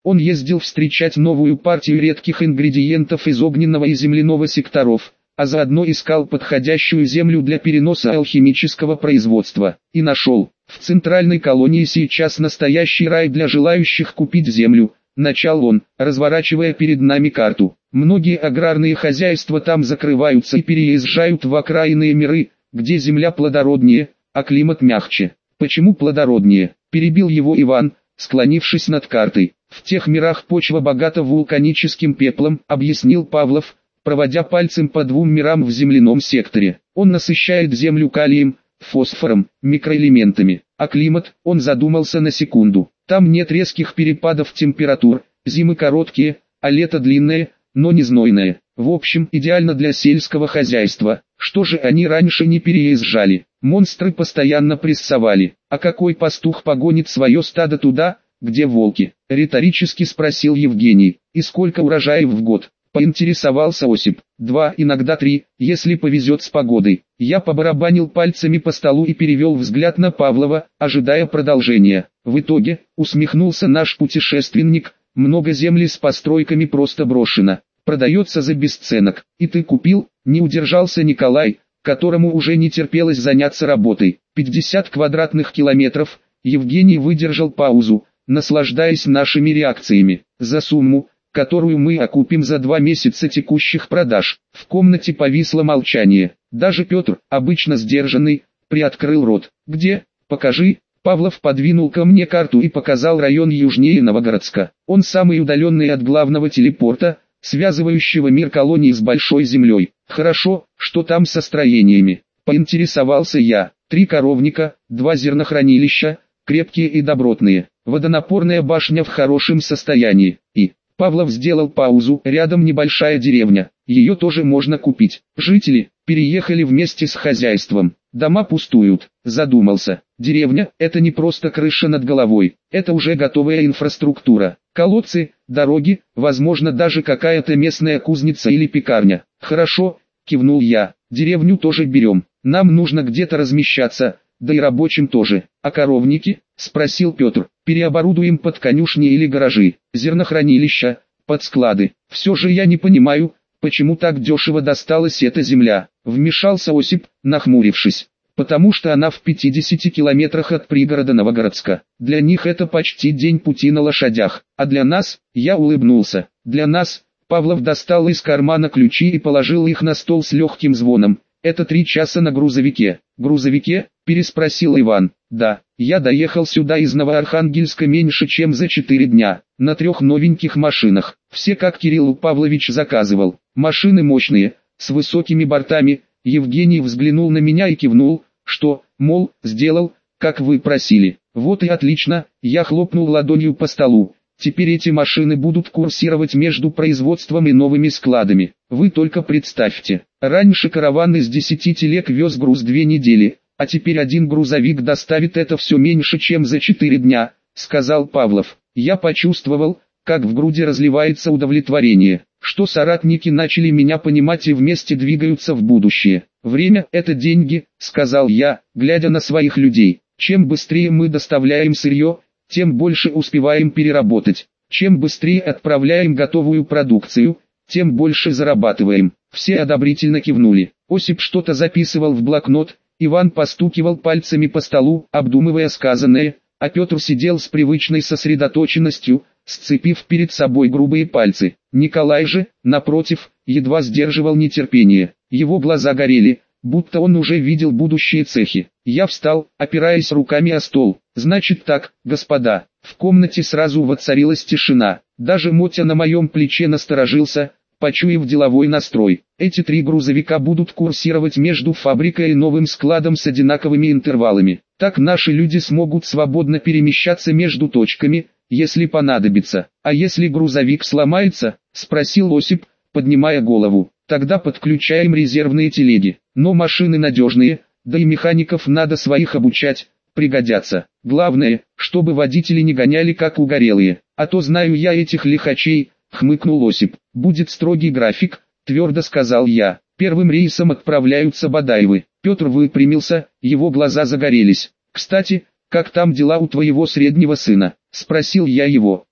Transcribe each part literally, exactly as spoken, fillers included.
Он ездил встречать новую партию редких ингредиентов из огненного и земляного секторов, а заодно искал подходящую землю для переноса алхимического производства. И нашел. В центральной колонии сейчас настоящий рай для желающих купить землю, начал он, разворачивая перед нами карту. Многие аграрные хозяйства там закрываются и переезжают в окраинные миры, где земля плодороднее, а климат мягче. Почему плодороднее? Перебил его Иван, склонившись над картой. В тех мирах почва богата вулканическим пеплом, объяснил Павлов, проводя пальцем по двум мирам в земляном секторе. Он насыщает землю калием, фосфором, микроэлементами. А климат, он задумался на секунду. Там нет резких перепадов температур, зимы короткие, а лето длинное, но не знойное. В общем, идеально для сельского хозяйства. Что же они раньше не переезжали? Монстры постоянно прессовали. А какой пастух погонит свое стадо туда, где волки? Риторически спросил Евгений. И сколько урожаев в год? Поинтересовался Осип. Два, иногда три, если повезет с погодой. Я побарабанил пальцами по столу и перевел взгляд на Павлова, ожидая продолжения. В итоге, усмехнулся наш путешественник, много земли с постройками просто брошено. Продается за бесценок. И ты купил? Не удержался Николай, которому уже не терпелось заняться работой. пятьдесят квадратных километров. Евгений выдержал паузу, наслаждаясь нашими реакциями. За сумму, которую мы окупим за два месяца текущих продаж. В комнате повисло молчание. Даже Петр, обычно сдержанный, приоткрыл рот. «Где? Покажи». Павлов подвинул ко мне карту и показал район южнее Новогородска. Он самый удаленный от главного телепорта, связывающего мир колонии с Большой Землей. Хорошо, что там со строениями? Поинтересовался я. Три коровника, два зернохранилища, крепкие и добротные. Водонапорная башня в хорошем состоянии. И... Павлов сделал паузу. Рядом небольшая деревня. Ее тоже можно купить. Жители переехали вместе с хозяйством. Дома пустуют. Задумался. Деревня – это не просто крыша над головой. Это уже готовая инфраструктура. Колодцы, дороги, возможно даже какая-то местная кузница или пекарня. Хорошо, кивнул я. Деревню тоже берем. Нам нужно где-то размещаться, да и рабочим тоже. А коровники? Спросил Петр. Переоборудуем под конюшни или гаражи, зернохранилища, под склады. Все же я не понимаю, почему так дешево досталась эта земля. Вмешался Осип, нахмурившись. Потому что она в пятидесяти километрах от пригорода Новогородска. Для них это почти день пути на лошадях. А для нас, я улыбнулся. Для нас, Павлов достал из кармана ключи и положил их на стол с легким звоном. Это три часа на грузовике. Грузовике? Переспросил Иван. Да, я доехал сюда из Новоархангельска меньше чем за четыре дня, на трех новеньких машинах. Все как Кирилл Павлович заказывал. Машины мощные, с высокими бортами. Евгений взглянул на меня и кивнул, что, мол, сделал, как вы просили. Вот и отлично, я хлопнул ладонью по столу. Теперь эти машины будут курсировать между производством и новыми складами. Вы только представьте, раньше караван из десяти телег вез груз две недели, а теперь один грузовик доставит это все меньше чем за четыре дня, сказал Павлов. Я почувствовал, как в груди разливается удовлетворение, что соратники начали меня понимать и вместе двигаются в будущее. Время – это деньги, сказал я, глядя на своих людей. Чем быстрее мы доставляем сырье, тем больше успеваем переработать. Чем быстрее отправляем готовую продукцию, тем больше зарабатываем. Все одобрительно кивнули. Осип что-то записывал в блокнот, Иван постукивал пальцами по столу, обдумывая сказанное, а Петр сидел с привычной сосредоточенностью, сцепив перед собой грубые пальцы. Николай же, напротив, едва сдерживал нетерпение. Его глаза горели, будто он уже видел будущие цехи. Я встал, опираясь руками о стол. Значит так, господа. В комнате сразу воцарилась тишина. Даже Мотя на моем плече насторожился, почуяв деловой настрой. Эти три грузовика будут курсировать между фабрикой и новым складом с одинаковыми интервалами. Так наши люди смогут свободно перемещаться между точками, если понадобится. А если грузовик сломается, спросил Осип, поднимая голову. Тогда подключаем резервные телеги. Но машины надежные, да и механиков надо своих обучать, пригодятся. Главное, чтобы водители не гоняли как угорелые. А то знаю я этих лихачей, хмыкнул Осип. Будет строгий график, твердо сказал я. Первым рейсом отправляются Бадаевы. Петр выпрямился, его глаза загорелись. Кстати, как там дела у твоего среднего сына? Спросил я его.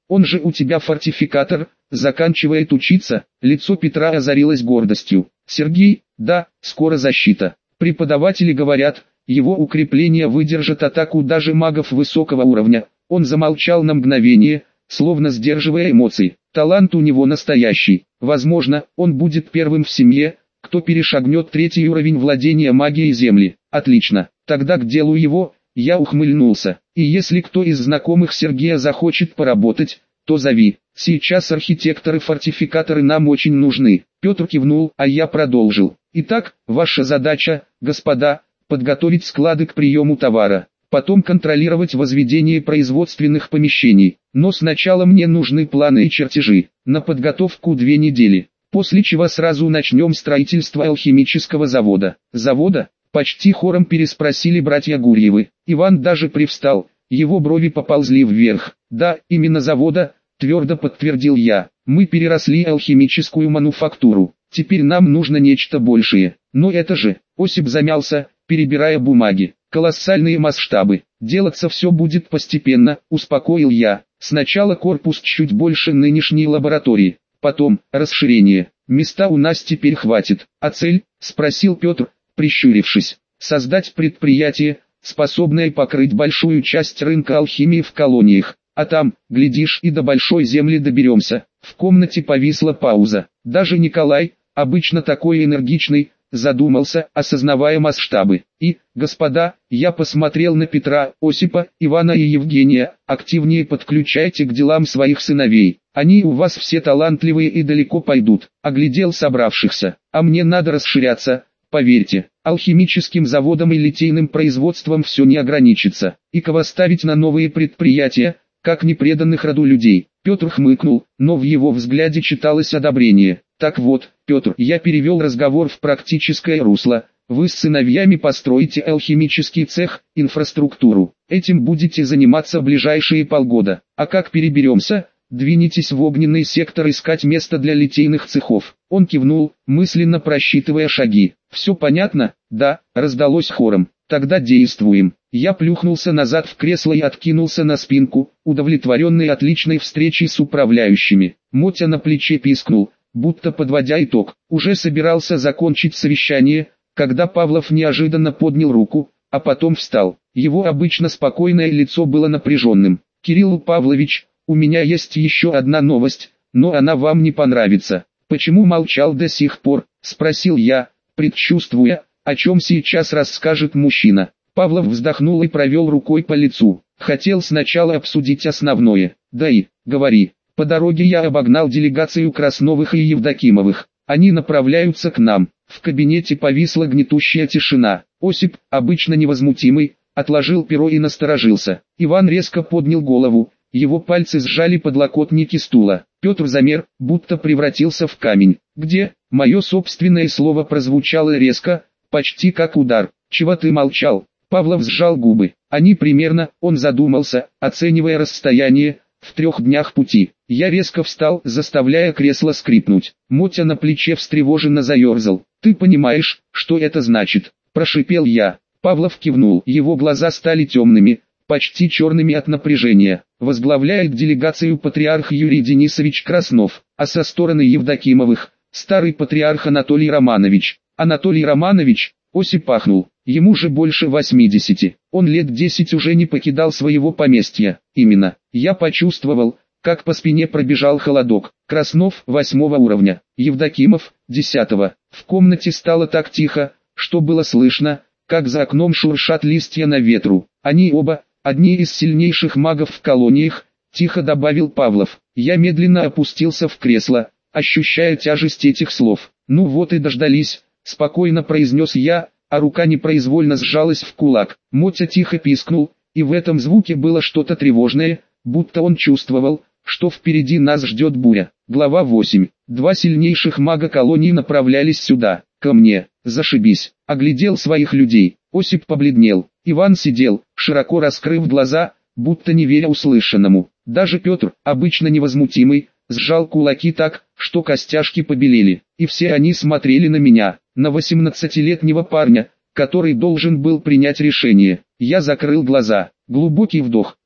Он же у тебя фортификатор, заканчивает учиться. Лицо Петра озарилось гордостью. Сергей, да, скоро защита. Преподаватели говорят, его укрепление выдержит атаку даже магов высокого уровня. Он замолчал на мгновение, словно сдерживая эмоции. Талант у него настоящий. Возможно, он будет первым в семье, кто перешагнет третий уровень владения магией земли. Отлично, тогда к делу его. Я ухмыльнулся. И если кто из знакомых Сергея захочет поработать, то зови. Сейчас архитекторы-фортификаторы нам очень нужны. Петр кивнул, а я продолжил. Итак, ваша задача, господа, подготовить склады к приему товара. Потом контролировать возведение производственных помещений. Но сначала мне нужны планы и чертежи. На подготовку две недели. После чего сразу начнем строительство алхимического завода. Завода? Почти хором переспросили братья Гурьевы. Иван даже привстал, его брови поползли вверх. Да, именно завода, твердо подтвердил я. Мы переросли алхимическую мануфактуру. Теперь нам нужно нечто большее. Но это же, Осип замялся, перебирая бумаги. Колоссальные масштабы. Делаться все будет постепенно, успокоил я. Сначала корпус чуть больше нынешней лаборатории. Потом, расширение. Места у нас теперь хватит. А цель? Спросил Петр, прищурившись. Создать предприятие, способное покрыть большую часть рынка алхимии в колониях. А там, глядишь, и до большой земли доберемся. В комнате повисла пауза. Даже Николай, обычно такой энергичный, задумался, осознавая масштабы. И, господа, я посмотрел на Петра, Осипа, Ивана и Евгения, активнее подключайте к делам своих сыновей. Они у вас все талантливые и далеко пойдут. Оглядел собравшихся. А мне надо расширяться. Поверьте, алхимическим заводом и литейным производством все не ограничится. И кого ставить на новые предприятия, как непреданных роду людей. Петр хмыкнул, но в его взгляде читалось одобрение. Так вот, Петр, я перевел разговор в практическое русло. Вы с сыновьями построите алхимический цех, инфраструктуру. Этим будете заниматься ближайшие полгода. А как переберемся? Двинетесь в огненный сектор искать место для литейных цехов. Он кивнул, мысленно просчитывая шаги. Все понятно? Да, раздалось хором. Тогда действуем. Я плюхнулся назад в кресло и откинулся на спинку, удовлетворенный отличной встречей с управляющими. Мотя на плече пискнул, будто подводя итог. Уже собирался закончить совещание, когда Павлов неожиданно поднял руку, а потом встал. Его обычно спокойное лицо было напряженным. «Кирилл Павлович, у меня есть еще одна новость, но она вам не понравится». «Почему молчал до сих пор?» – спросил я, предчувствуя, о чем сейчас расскажет мужчина. Павлов вздохнул и провел рукой по лицу. «Хотел сначала обсудить основное». «Да и, говори». «По дороге я обогнал делегацию Красновых и Евдокимовых. Они направляются к нам». В кабинете повисла гнетущая тишина. Осип, обычно невозмутимый, отложил перо и насторожился. Иван резко поднял голову. Его пальцы сжали подлокотники стула. Петр замер, будто превратился в камень. «Где?» Мое собственное слово прозвучало резко, почти как удар. «Чего ты молчал?» Павлов сжал губы. Они примерно, он задумался, оценивая расстояние, в трех днях пути. Я резко встал, заставляя кресло скрипнуть. Мотя на плече встревоженно заерзал. «Ты понимаешь, что это значит?» Прошипел я. Павлов кивнул. Его глаза стали темными, почти черными от напряжения. Возглавляет делегацию патриарх Юрий Денисович Краснов, а со стороны Евдокимовых, старый патриарх Анатолий Романович. Анатолий Романович, Осип ахнул, ему же больше восьмидесяти. Он лет десять уже не покидал своего поместья. Именно, я почувствовал, как по спине пробежал холодок. Краснов восьмого уровня, Евдокимов десятого. В комнате стало так тихо, что было слышно, как за окном шуршат листья на ветру. Они оба, одни из сильнейших магов в колониях, тихо добавил Павлов. Я медленно опустился в кресло, ощущая тяжесть этих слов. «Ну вот и дождались», — спокойно произнес я, а рука непроизвольно сжалась в кулак. Мотя тихо пискнул, и в этом звуке было что-то тревожное, будто он чувствовал, что впереди нас ждет буря. Глава восемь. Два сильнейших мага колонии направлялись сюда, ко мне. Зашибись. Оглядел своих людей. Осип побледнел. Иван сидел, широко раскрыв глаза, будто не веря услышанному. Даже Петр, обычно невозмутимый, сжал кулаки так, что костяшки побелели. И все они смотрели на меня, на восемнадцатилетнего парня, который должен был принять решение. Я закрыл глаза. Глубокий вдох.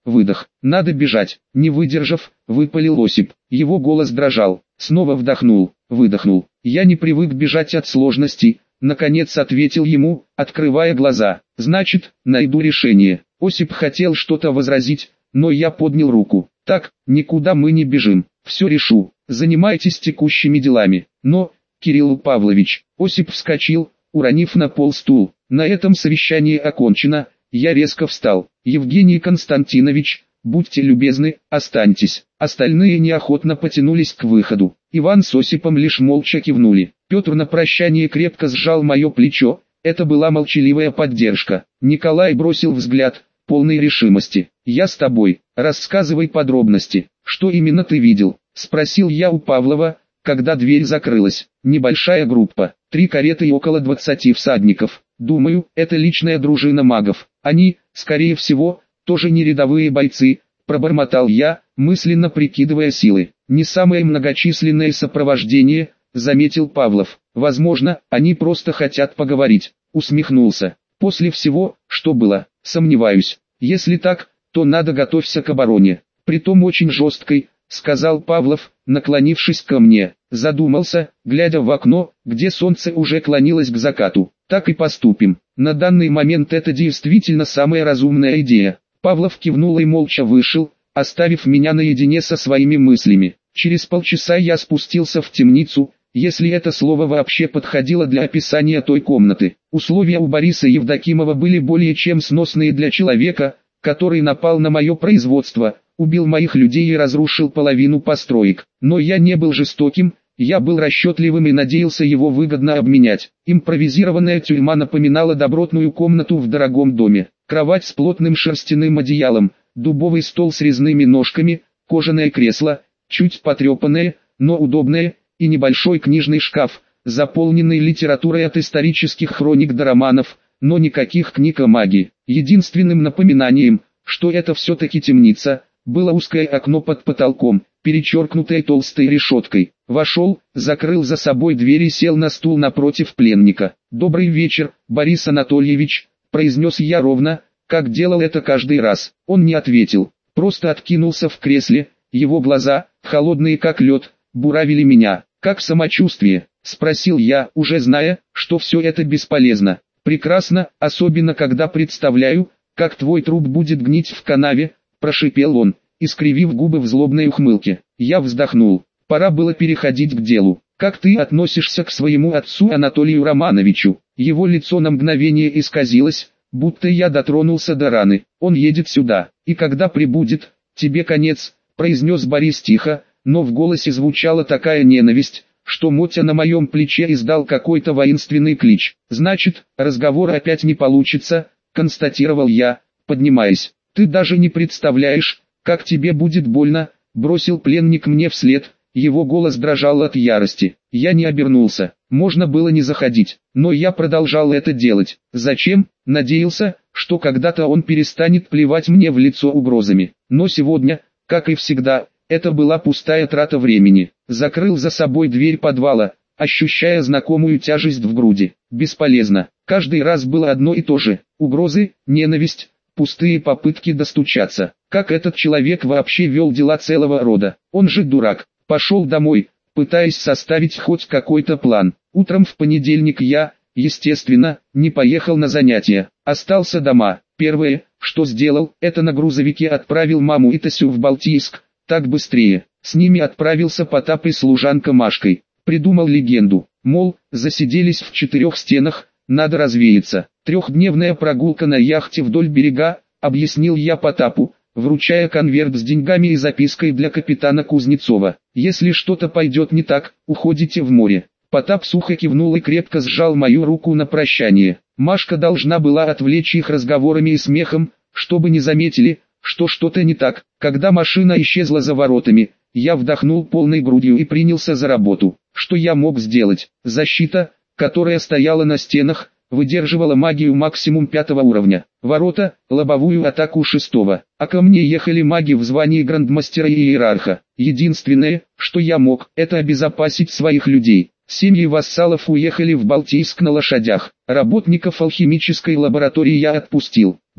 выдох. Надо бежать. Не выдержав, выпалил Осип. Его голос дрожал. Снова вдохнул, выдохнул. Я не привык бежать от сложностей, наконец ответил ему, открывая глаза. Значит, найду решение. Осип хотел что-то возразить, но я поднял руку. Так, никуда мы не бежим. Все решу. Занимайтесь текущими делами. Но, Кирилл Павлович, Осип вскочил, уронив на пол стул. На этом совещание окончено. Я резко встал. Евгений Константинович, будьте любезны, останьтесь. Остальные неохотно потянулись к выходу. Иван с Осипом лишь молча кивнули. Петр на прощание крепко сжал мое плечо. Это была молчаливая поддержка. Николай бросил взгляд, полный решимости. «Я с тобой, рассказывай подробности. Что именно ты видел?» — спросил я у Павлова, когда дверь закрылась. «Небольшая группа, три кареты и около двадцати всадников. Думаю, это личная дружина магов. Они, скорее всего, тоже не рядовые бойцы», — пробормотал я, мысленно прикидывая силы. «Не самое многочисленное сопровождение», — заметил Павлов. «Возможно, они просто хотят поговорить», — усмехнулся. «После всего, что было, сомневаюсь. Если так, то надо готовься к обороне. Притом очень жесткой», — сказал Павлов, наклонившись ко мне. Задумался, глядя в окно, где солнце уже клонилось к закату. «Так и поступим. На данный момент это действительно самая разумная идея». Павлов кивнул и молча вышел, оставив меня наедине со своими мыслями. Через полчаса я спустился в темницу, если это слово вообще подходило для описания той комнаты. Условия у Бориса Евдокимова были более чем сносные для человека, который напал на мое производство, убил моих людей и разрушил половину построек. Но я не был жестоким, я был расчетливым и надеялся его выгодно обменять. Импровизированная тюрьма напоминала добротную комнату в дорогом доме. Кровать с плотным шерстяным одеялом, дубовый стол с резными ножками, кожаное кресло, чуть потрепанное, но удобное, и небольшой книжный шкаф, заполненный литературой от исторических хроник до романов, но никаких книг о магии. Единственным напоминанием, что это все-таки темница, было узкое окно под потолком, перечеркнутое толстой решеткой. Вошел, закрыл за собой дверь и сел на стул напротив пленника. «Добрый вечер, Борис Анатольевич», — произнес я ровно, как делал это каждый раз. Он не ответил, просто откинулся в кресле, его глаза, холодные как лед, буравили меня. «Как самочувствие?» — спросил я, уже зная, что все это бесполезно. «Прекрасно, особенно когда представляю, как твой труп будет гнить в канаве», — прошипел он, искривив губы в злобной ухмылке. Я вздохнул. Пора было переходить к делу. «Как ты относишься к своему отцу Анатолию Романовичу?» Его лицо на мгновение исказилось, будто я дотронулся до раны. «Он едет сюда, и когда прибудет, тебе конец», — произнес Борис тихо, но в голосе звучала такая ненависть, что Мотя на моем плече издал какой-то воинственный клич. «Значит, разговор опять не получится», — констатировал я, поднимаясь. «Ты даже не представляешь, как тебе будет больно», — бросил пленник мне вслед, его голос дрожал от ярости. Я не обернулся, можно было не заходить, но я продолжал это делать. Зачем? Надеялся, что когда-то он перестанет плевать мне в лицо угрозами. Но сегодня, как и всегда, это была пустая трата времени. Закрыл за собой дверь подвала, ощущая знакомую тяжесть в груди. Бесполезно. Каждый раз было одно и то же. Угрозы, ненависть, пустые попытки достучаться. Как этот человек вообще вел дела целого рода? Он же дурак. Пошел домой, пытаясь составить хоть какой-то план. Утром в понедельник я, естественно, не поехал на занятия. Остался дома. Первое, что сделал, это на грузовике отправил маму и Тасю в Балтийск. Так быстрее. С ними отправился Потап и служанка Машкой. Придумал легенду, мол, засиделись в четырех стенах, надо развеяться. Трехдневная прогулка на яхте вдоль берега, объяснил я Потапу, вручая конверт с деньгами и запиской для капитана Кузнецова. Если что-то пойдет не так, уходите в море. Потап сухо кивнул и крепко сжал мою руку на прощание. Машка должна была отвлечь их разговорами и смехом, чтобы не заметили, что что-то не так. Когда машина исчезла за воротами, я вдохнул полной грудью и принялся за работу. Что я мог сделать? Защита, которая стояла на стенах, выдерживала магию максимум пятого уровня. Ворота, лобовую атаку шестого. А ко мне ехали маги в звании грандмастера и иерарха. Единственное, что я мог, это обезопасить своих людей. Семьи вассалов уехали в Балтийск на лошадях. Работников алхимической лаборатории я отпустил.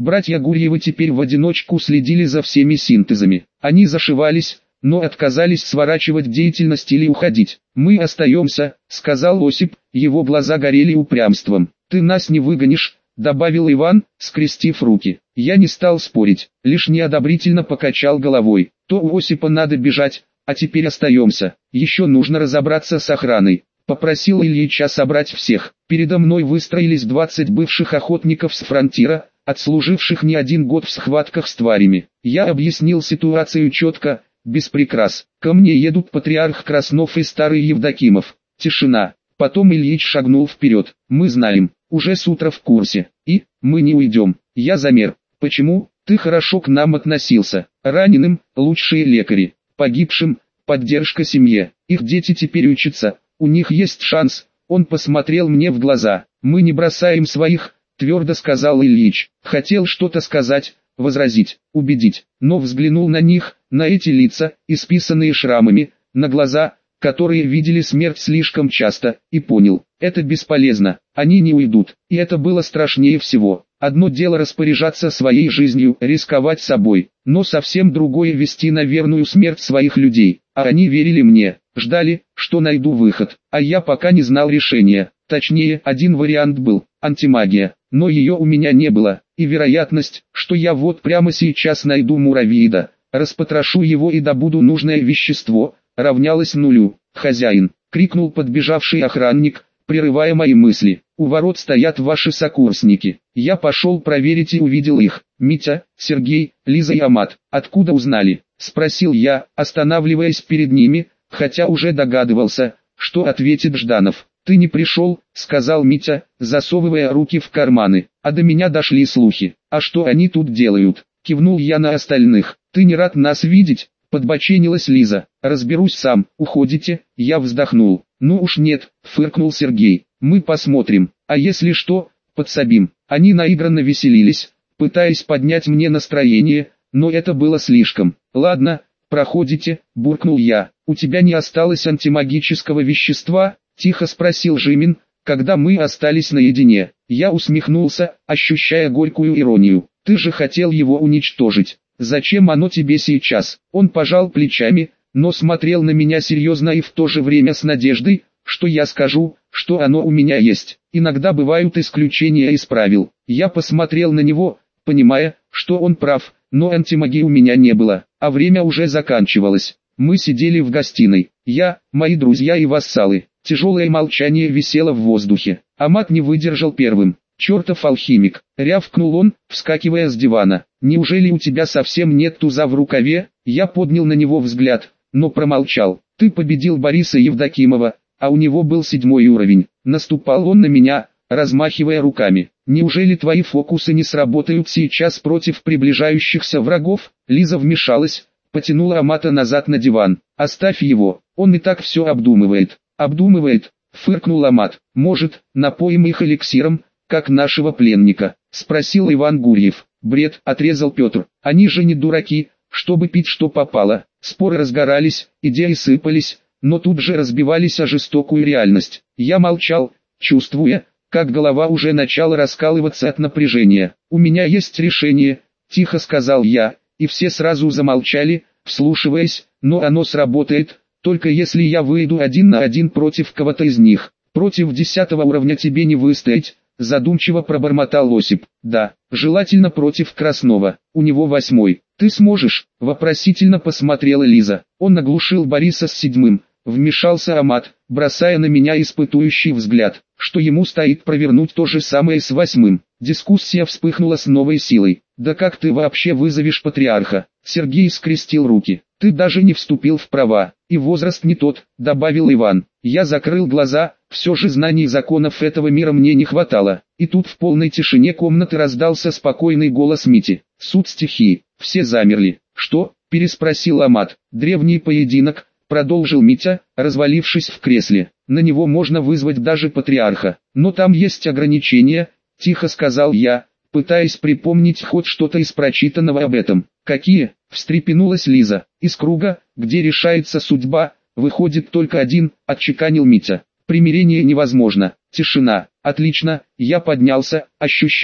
Братья Гурьевы теперь в одиночку следили за всеми синтезами. Они зашивались, но отказались сворачивать деятельность или уходить. «Мы остаемся», — сказал Осип, его глаза горели упрямством. «Ты нас не выгонишь», — добавил Иван, скрестив руки. Я не стал спорить, лишь неодобрительно покачал головой. То у Осипа надо бежать, а теперь остаемся. Еще нужно разобраться с охраной. Попросил Ильича собрать всех. Передо мной выстроились двадцать бывших охотников с фронтира, отслуживших не один год в схватках с тварями. Я объяснил ситуацию четко, без прикрас. Ко мне едут патриарх Краснов и старый Евдокимов. Тишина. Потом Ильич шагнул вперед. Мы знаем, уже с утра в курсе. И, мы не уйдем. Я замер. Почему? Ты хорошо к нам относился. Раненым, лучшие лекари. Погибшим, поддержка семье. Их дети теперь учатся. У них есть шанс. Он посмотрел мне в глаза. Мы не бросаем своих, твердо сказал Ильич. Хотел что-то сказать, возразить, убедить, но взглянул на них, на эти лица, исписанные шрамами, на глаза, которые видели смерть слишком часто, и понял, это бесполезно, они не уйдут, и это было страшнее всего. Одно дело распоряжаться своей жизнью, рисковать собой, но совсем другое вести на верную смерть своих людей, а они верили мне, ждали, что найду выход, а я пока не знал решения, точнее, один вариант был, антимагия, но ее у меня не было, и вероятность, что я вот прямо сейчас найду муравьида, распотрошу его и добуду нужное вещество, равнялась нулю. «Хозяин!» — крикнул подбежавший охранник, прерывая мои мысли. «У ворот стоят ваши сокурсники». Я пошел проверить и увидел их. «Митя, Сергей, Лиза и Амат. Откуда узнали?» — спросил я, останавливаясь перед ними, хотя уже догадывался, что ответит Жданов. «Ты не пришел», — сказал Митя, засовывая руки в карманы. «А до меня дошли слухи. А что они тут делают?» — кивнул я на остальных. «Ты не рад нас видеть?» — подбоченилась Лиза. «Разберусь сам. Уходите?» — я вздохнул. «Ну уж нет», — фыркнул Сергей. «Мы посмотрим. А если что, подсобим». Они наигранно веселились, пытаясь поднять мне настроение, но это было слишком. «Ладно, проходите», — буркнул я. «У тебя не осталось антимагического вещества?» — тихо спросил Жимин, когда мы остались наедине. Я усмехнулся, ощущая горькую иронию. «Ты же хотел его уничтожить. Зачем оно тебе сейчас?» Он пожал плечами, но смотрел на меня серьезно и в то же время с надеждой, что я скажу, что оно у меня есть. Иногда бывают исключения из правил. Я посмотрел на него, понимая, что он прав, но антимагии у меня не было, а время уже заканчивалось. Мы сидели в гостиной. Я, мои друзья и вассалы. Тяжелое молчание висело в воздухе. Амат не выдержал первым. «Чертов алхимик!» — рявкнул он, вскакивая с дивана. «Неужели у тебя совсем нет туза в рукаве?» Я поднял на него взгляд, но промолчал. «Ты победил Бориса Евдокимова, а у него был седьмой уровень». Наступал он на меня, размахивая руками. «Неужели твои фокусы не сработают сейчас против приближающихся врагов?» Лиза вмешалась, потянула Амата назад на диван. «Оставь его, он и так все обдумывает». «Обдумывает?» — фыркнул Амат. «Может, напоим их эликсиром, как нашего пленника?» — спросил Иван Гурьев. «Бред», — отрезал Петр. «Они же не дураки, чтобы пить что попало». Споры разгорались, идеи сыпались, но тут же разбивались о жестокую реальность. Я молчал, чувствуя, как голова уже начала раскалываться от напряжения. «У меня есть решение», — тихо сказал я, и все сразу замолчали, вслушиваясь, но оно сработает, только если я выйду один на один против кого-то из них. «Против десятого уровня тебе не выстоять», — задумчиво пробормотал Осип. «Да, желательно против Краснова, у него восьмой». «Ты сможешь?» — вопросительно посмотрела Лиза. Он оглушил Бориса с седьмым. Вмешался Амат, бросая на меня испытующий взгляд, что ему стоит провернуть то же самое с восьмым. Дискуссия вспыхнула с новой силой. «Да как ты вообще вызовешь патриарха?» Сергей скрестил руки. «Ты даже не вступил в права, и возраст не тот», — добавил Иван. Я закрыл глаза, все же знаний законов этого мира мне не хватало. И тут в полной тишине комнаты раздался спокойный голос Мити. «Суд стихии». Все замерли. «Что?» — переспросил Амат. «Древний поединок», — продолжил Митя, развалившись в кресле. «На него можно вызвать даже патриарха. Но там есть ограничения», — тихо сказал я, пытаясь припомнить хоть что-то из прочитанного об этом. «Какие?» — встрепенулась Лиза. «Из круга, где решается судьба, выходит только один», — отчеканил Митя. «Примирение невозможно». Тишина. «Отлично». Я поднялся, ощущая,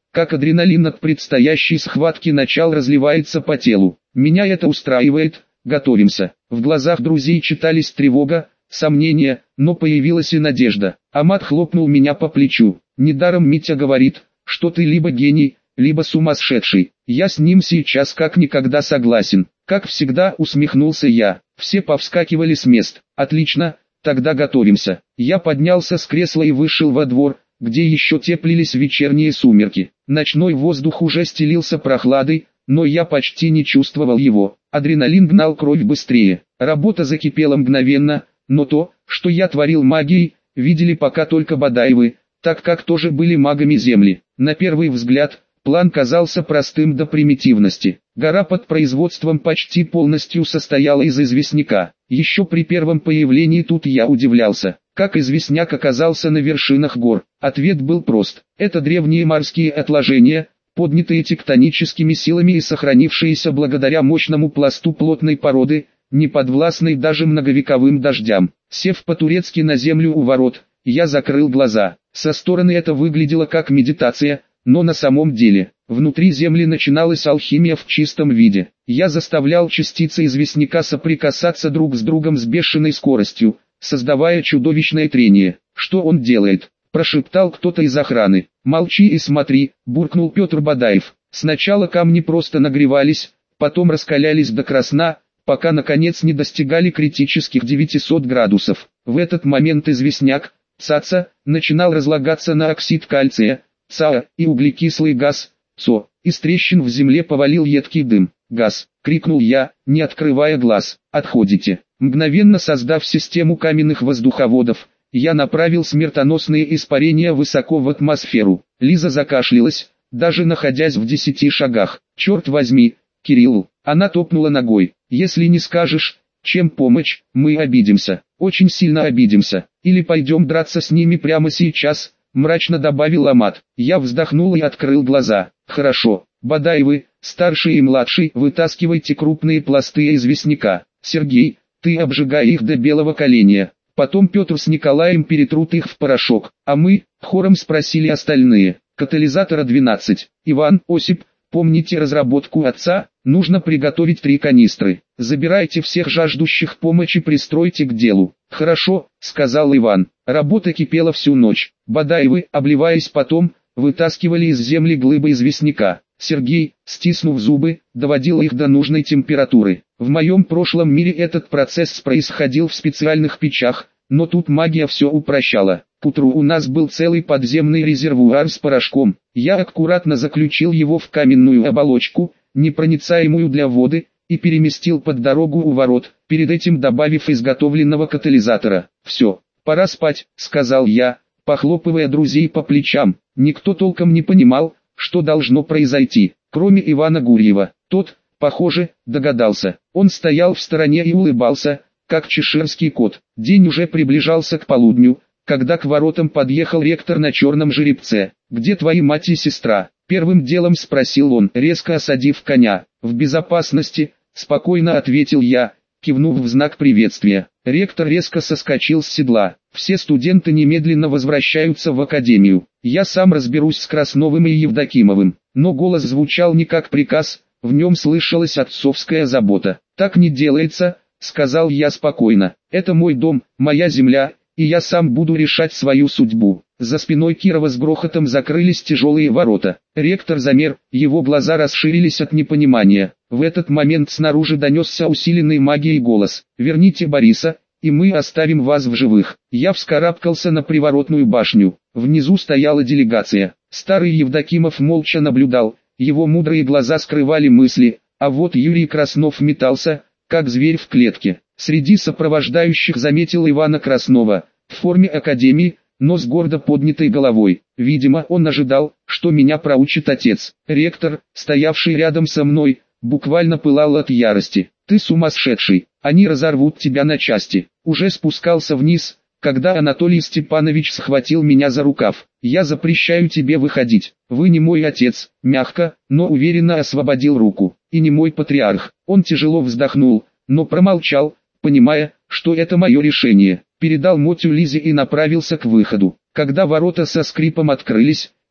как адреналин от предстоящей схватки начал разливается по телу. Меня это устраивает, готовимся. В глазах друзей читались тревога, сомнения, но появилась и надежда. Амат хлопнул меня по плечу. Недаром Митя говорит, что ты либо гений, либо сумасшедший. Я с ним сейчас как никогда согласен. Как всегда, усмехнулся я. Все повскакивали с мест. Отлично, тогда готовимся. Я поднялся с кресла и вышел во двор, где еще теплились вечерние сумерки. Ночной воздух уже стелился прохладой, но я почти не чувствовал его. Адреналин гнал кровь быстрее. Работа закипела мгновенно, но то, что я творил магией, видели пока только Бадаевы, так как тоже были магами земли. На первый взгляд, план казался простым до примитивности. Гора под производством почти полностью состояла из известняка. Еще при первом появлении тут я удивлялся, как известняк оказался на вершинах гор. Ответ был прост. Это древние морские отложения, поднятые тектоническими силами и сохранившиеся благодаря мощному пласту плотной породы, не подвластной даже многовековым дождям. Сев по-турецки на землю у ворот, я закрыл глаза. Со стороны это выглядело как медитация, но на самом деле, внутри земли начиналась алхимия в чистом виде. Я заставлял частицы известняка соприкасаться друг с другом с бешеной скоростью, создавая чудовищное трение. «Что он делает?» – прошептал кто-то из охраны. «Молчи и смотри», – буркнул Петр Бадаев. Сначала камни просто нагревались, потом раскалялись до красна, пока наконец не достигали критических девятисот градусов. В этот момент известняк, ЦаЦа, начинал разлагаться на оксид кальция, ЦаА, и углекислый газ, ЦО. Из трещин в земле повалил едкий дым. «Газ!» — крикнул я, не открывая глаз. «Отходите!» Мгновенно создав систему каменных воздуховодов, я направил смертоносные испарения высоко в атмосферу. Лиза закашлялась, даже находясь в десяти шагах. «Черт возьми, Кирилл!» Она топнула ногой. «Если не скажешь, чем помочь, мы обидимся. Очень сильно обидимся. Или пойдем драться с ними прямо сейчас», — мрачно добавил Амат. Я вздохнул и открыл глаза. «Хорошо, Бадаевы, старший и младший, вытаскивайте крупные пласты известняка. Сергей, ты обжигай их до белого коленя. Потом Петр с Николаем перетрут их в порошок. А мы?» — хором спросили остальные. «Катализатора двенадцать. Иван, Осип, помните разработку отца? Нужно приготовить три канистры. Забирайте всех жаждущих помощи, пристройте к делу». «Хорошо», — сказал Иван. Работа кипела всю ночь. Бадаевы, обливаясь потом, вытаскивали из земли глыбы известняка. Сергей, стиснув зубы, доводил их до нужной температуры. В моем прошлом мире этот процесс происходил в специальных печах, но тут магия все упрощала. К утру у нас был целый подземный резервуар с порошком. Я аккуратно заключил его в каменную оболочку, непроницаемую для воды, и переместил под дорогу у ворот, перед этим добавив изготовленного катализатора. «Все, пора спать», — сказал я, похлопывая друзей по плечам. Никто толком не понимал, что должно произойти, кроме Ивана Гурьева. Тот, похоже, догадался. Он стоял в стороне и улыбался, как чеширский кот. День уже приближался к полудню, когда к воротам подъехал ректор на черном жеребце. «Где твои мать и сестра?» — первым делом спросил он, резко осадив коня. «В безопасности», — спокойно ответил я, кивнув в знак приветствия. Ректор резко соскочил с седла. «Все студенты немедленно возвращаются в академию. Я сам разберусь с Красновым и Евдокимовым». Но голос звучал не как приказ, в нем слышалась отцовская забота. «Так не делается», — сказал я спокойно. «Это мой дом, моя земля, и я сам буду решать свою судьбу». За спиной Кирова с грохотом закрылись тяжелые ворота. Ректор замер, его глаза расширились от непонимания. В этот момент снаружи донесся усиленный магией голос. «Верните Бориса, и мы оставим вас в живых». Я вскарабкался на приворотную башню. Внизу стояла делегация. Старый Евдокимов молча наблюдал, его мудрые глаза скрывали мысли, а вот Юрий Краснов метался, как зверь в клетке. Среди сопровождающих заметил Ивана Краснова, в форме академии, но с гордо поднятой головой. Видимо, он ожидал, что меня проучит отец. Ректор, стоявший рядом со мной, буквально пылал от ярости. «Ты сумасшедший, они разорвут тебя на части». Уже спускался вниз, когда Анатолий Степанович схватил меня за рукав. «Я запрещаю тебе выходить. Вы не мой отец», мягко, но уверенно освободил руку. «И не мой патриарх». Он тяжело вздохнул, но промолчал, понимая, что это мое решение. Передал мотю Лизе и направился к выходу. Когда ворота со скрипом открылись,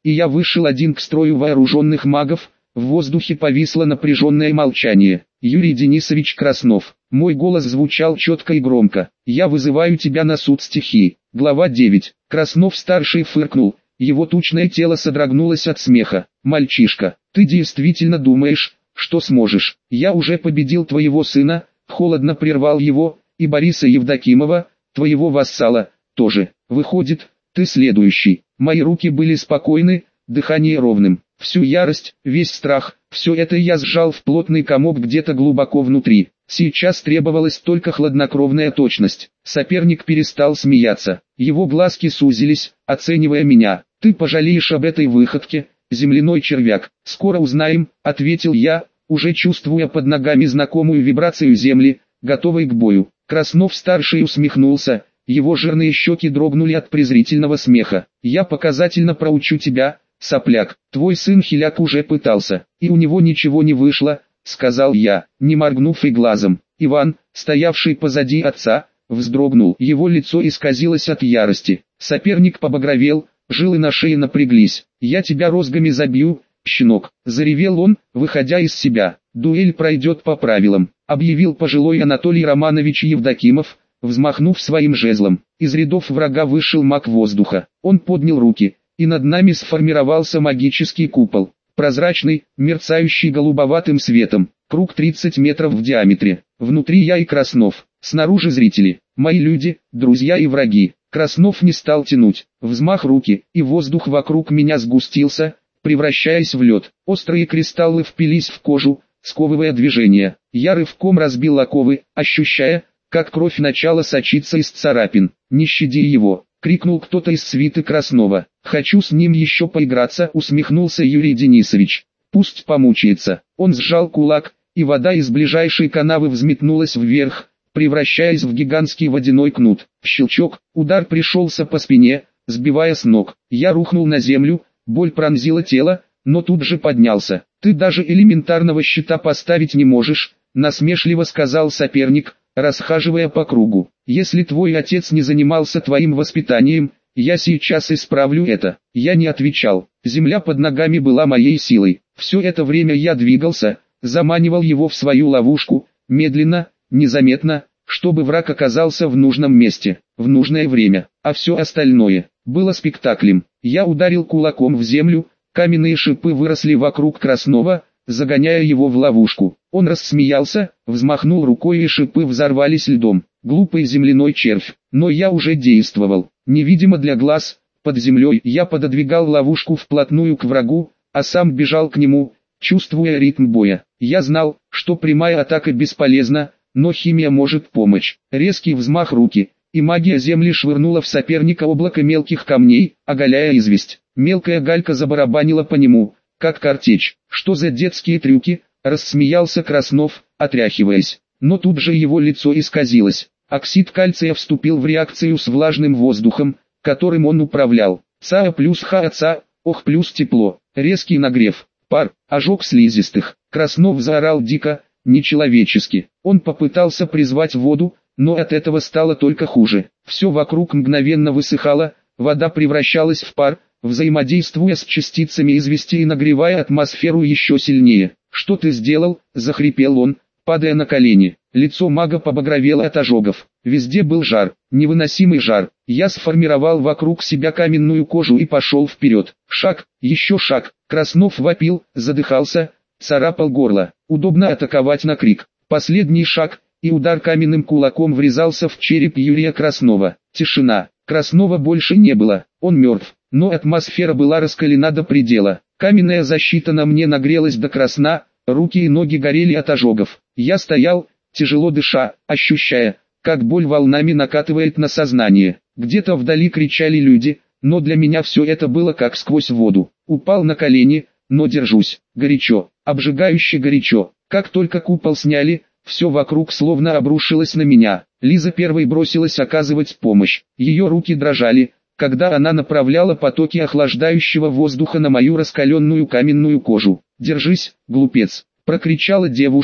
и я вышел один к строю вооруженных магов. В воздухе повисло напряженное молчание. Юрий Денисович Краснов. Мой голос звучал четко и громко. Я вызываю тебя на суд стихии. Глава девять. Краснов-старший фыркнул. Его тучное тело содрогнулось от смеха. «Мальчишка, ты действительно думаешь, что сможешь? Я уже победил твоего сына», холодно прервал его, «и Бориса Евдокимова, твоего вассала, тоже. Выходит, ты следующий». Мои руки были спокойны, дыхание ровным. Всю ярость, весь страх, все это я сжал в плотный комок где-то глубоко внутри. Сейчас требовалась только хладнокровная точность. Соперник перестал смеяться. Его глазки сузились, оценивая меня. «Ты пожалеешь об этой выходке, земляной червяк. Скоро узнаем», — ответил я, уже чувствуя под ногами знакомую вибрацию земли, готовой к бою. Краснов-старший усмехнулся, его жирные щеки дрогнули от презрительного смеха. «Я показательно проучу тебя, сопляк. Твой сын Хиляк уже пытался, и у него ничего не вышло», — сказал я, не моргнув и глазом. Иван, стоявший позади отца, вздрогнул. Его лицо исказилось от ярости. Соперник побагровел, жилы на шее напряглись. «Я тебя розгами забью, щенок», — заревел он, выходя из себя. «Дуэль пройдет по правилам», — объявил пожилой Анатолий Романович Евдокимов, взмахнув своим жезлом. Из рядов врага вышел маг воздуха. Он поднял руки, и над нами сформировался магический купол. Прозрачный, мерцающий голубоватым светом. Круг тридцать метров в диаметре. Внутри я и Краснов. Снаружи зрители. Мои люди, друзья и враги. Краснов не стал тянуть. Взмах руки, и воздух вокруг меня сгустился, превращаясь в лед. Острые кристаллы впились в кожу, сковывая движение. Я рывком разбил оковы, ощущая, как кровь начала сочиться из царапин. «Не щади его!» — крикнул кто-то из свиты Краснова. «Хочу с ним еще поиграться», — усмехнулся Юрий Денисович. «Пусть помучается». Он сжал кулак, и вода из ближайшей канавы взметнулась вверх, превращаясь в гигантский водяной кнут. Щелчок, удар пришелся по спине, сбивая с ног. Я рухнул на землю, боль пронзила тело, но тут же поднялся. «Ты даже элементарного щита поставить не можешь», — насмешливо сказал соперник, расхаживая по кругу. «Если твой отец не занимался твоим воспитанием, я сейчас исправлю это». Я не отвечал. Земля под ногами была моей силой. Все это время я двигался, заманивал его в свою ловушку, медленно, незаметно, чтобы враг оказался в нужном месте, в нужное время, а все остальное было спектаклем. Я ударил кулаком в землю, каменные шипы выросли вокруг Краснова, загоняя его в ловушку. Он рассмеялся, взмахнул рукой, и шипы взорвались льдом. Глупый земляной червь. Но я уже действовал. Невидимо для глаз, под землей я пододвигал ловушку вплотную к врагу, а сам бежал к нему, чувствуя ритм боя. Я знал, что прямая атака бесполезна, но химия может помочь. Резкий взмах руки, и магия земли швырнула в соперника облако мелких камней, оголяя известь. Мелкая галька забарабанила по нему, как картечь. «Что за детские трюки?» — рассмеялся Краснов, отряхиваясь. Но тут же его лицо исказилось. Оксид кальция вступил в реакцию с влажным воздухом, которым он управлял. ЦА плюс ХАЦА, ох плюс тепло, резкий нагрев, пар, ожог слизистых. Краснов заорал дико, нечеловечески. Он попытался призвать воду, но от этого стало только хуже. Все вокруг мгновенно высыхало, вода превращалась в пар, взаимодействуя с частицами извести и нагревая атмосферу еще сильнее. «Что ты сделал?» – захрипел он, падая на колени. Лицо мага побагровело от ожогов. Везде был жар, невыносимый жар. Я сформировал вокруг себя каменную кожу и пошел вперед. Шаг, еще шаг. Краснов вопил, задыхался, царапал горло. Удобно атаковать на крик. Последний шаг, и удар каменным кулаком врезался в череп Юрия Краснова. Тишина. Краснова больше не было, он мертв. Но атмосфера была раскалена до предела. Каменная защита на мне нагрелась до красна, руки и ноги горели от ожогов. Я стоял, тяжело дыша, ощущая, как боль волнами накатывает на сознание. Где-то вдали кричали люди, но для меня все это было как сквозь воду. Упал на колени, но держусь. Горячо, обжигающе горячо. Как только купол сняли, все вокруг словно обрушилось на меня. Лиза первой бросилась оказывать помощь. Ее руки дрожали, когда она направляла потоки охлаждающего воздуха на мою раскаленную каменную кожу. «Держись, глупец!» – прокричала девушка,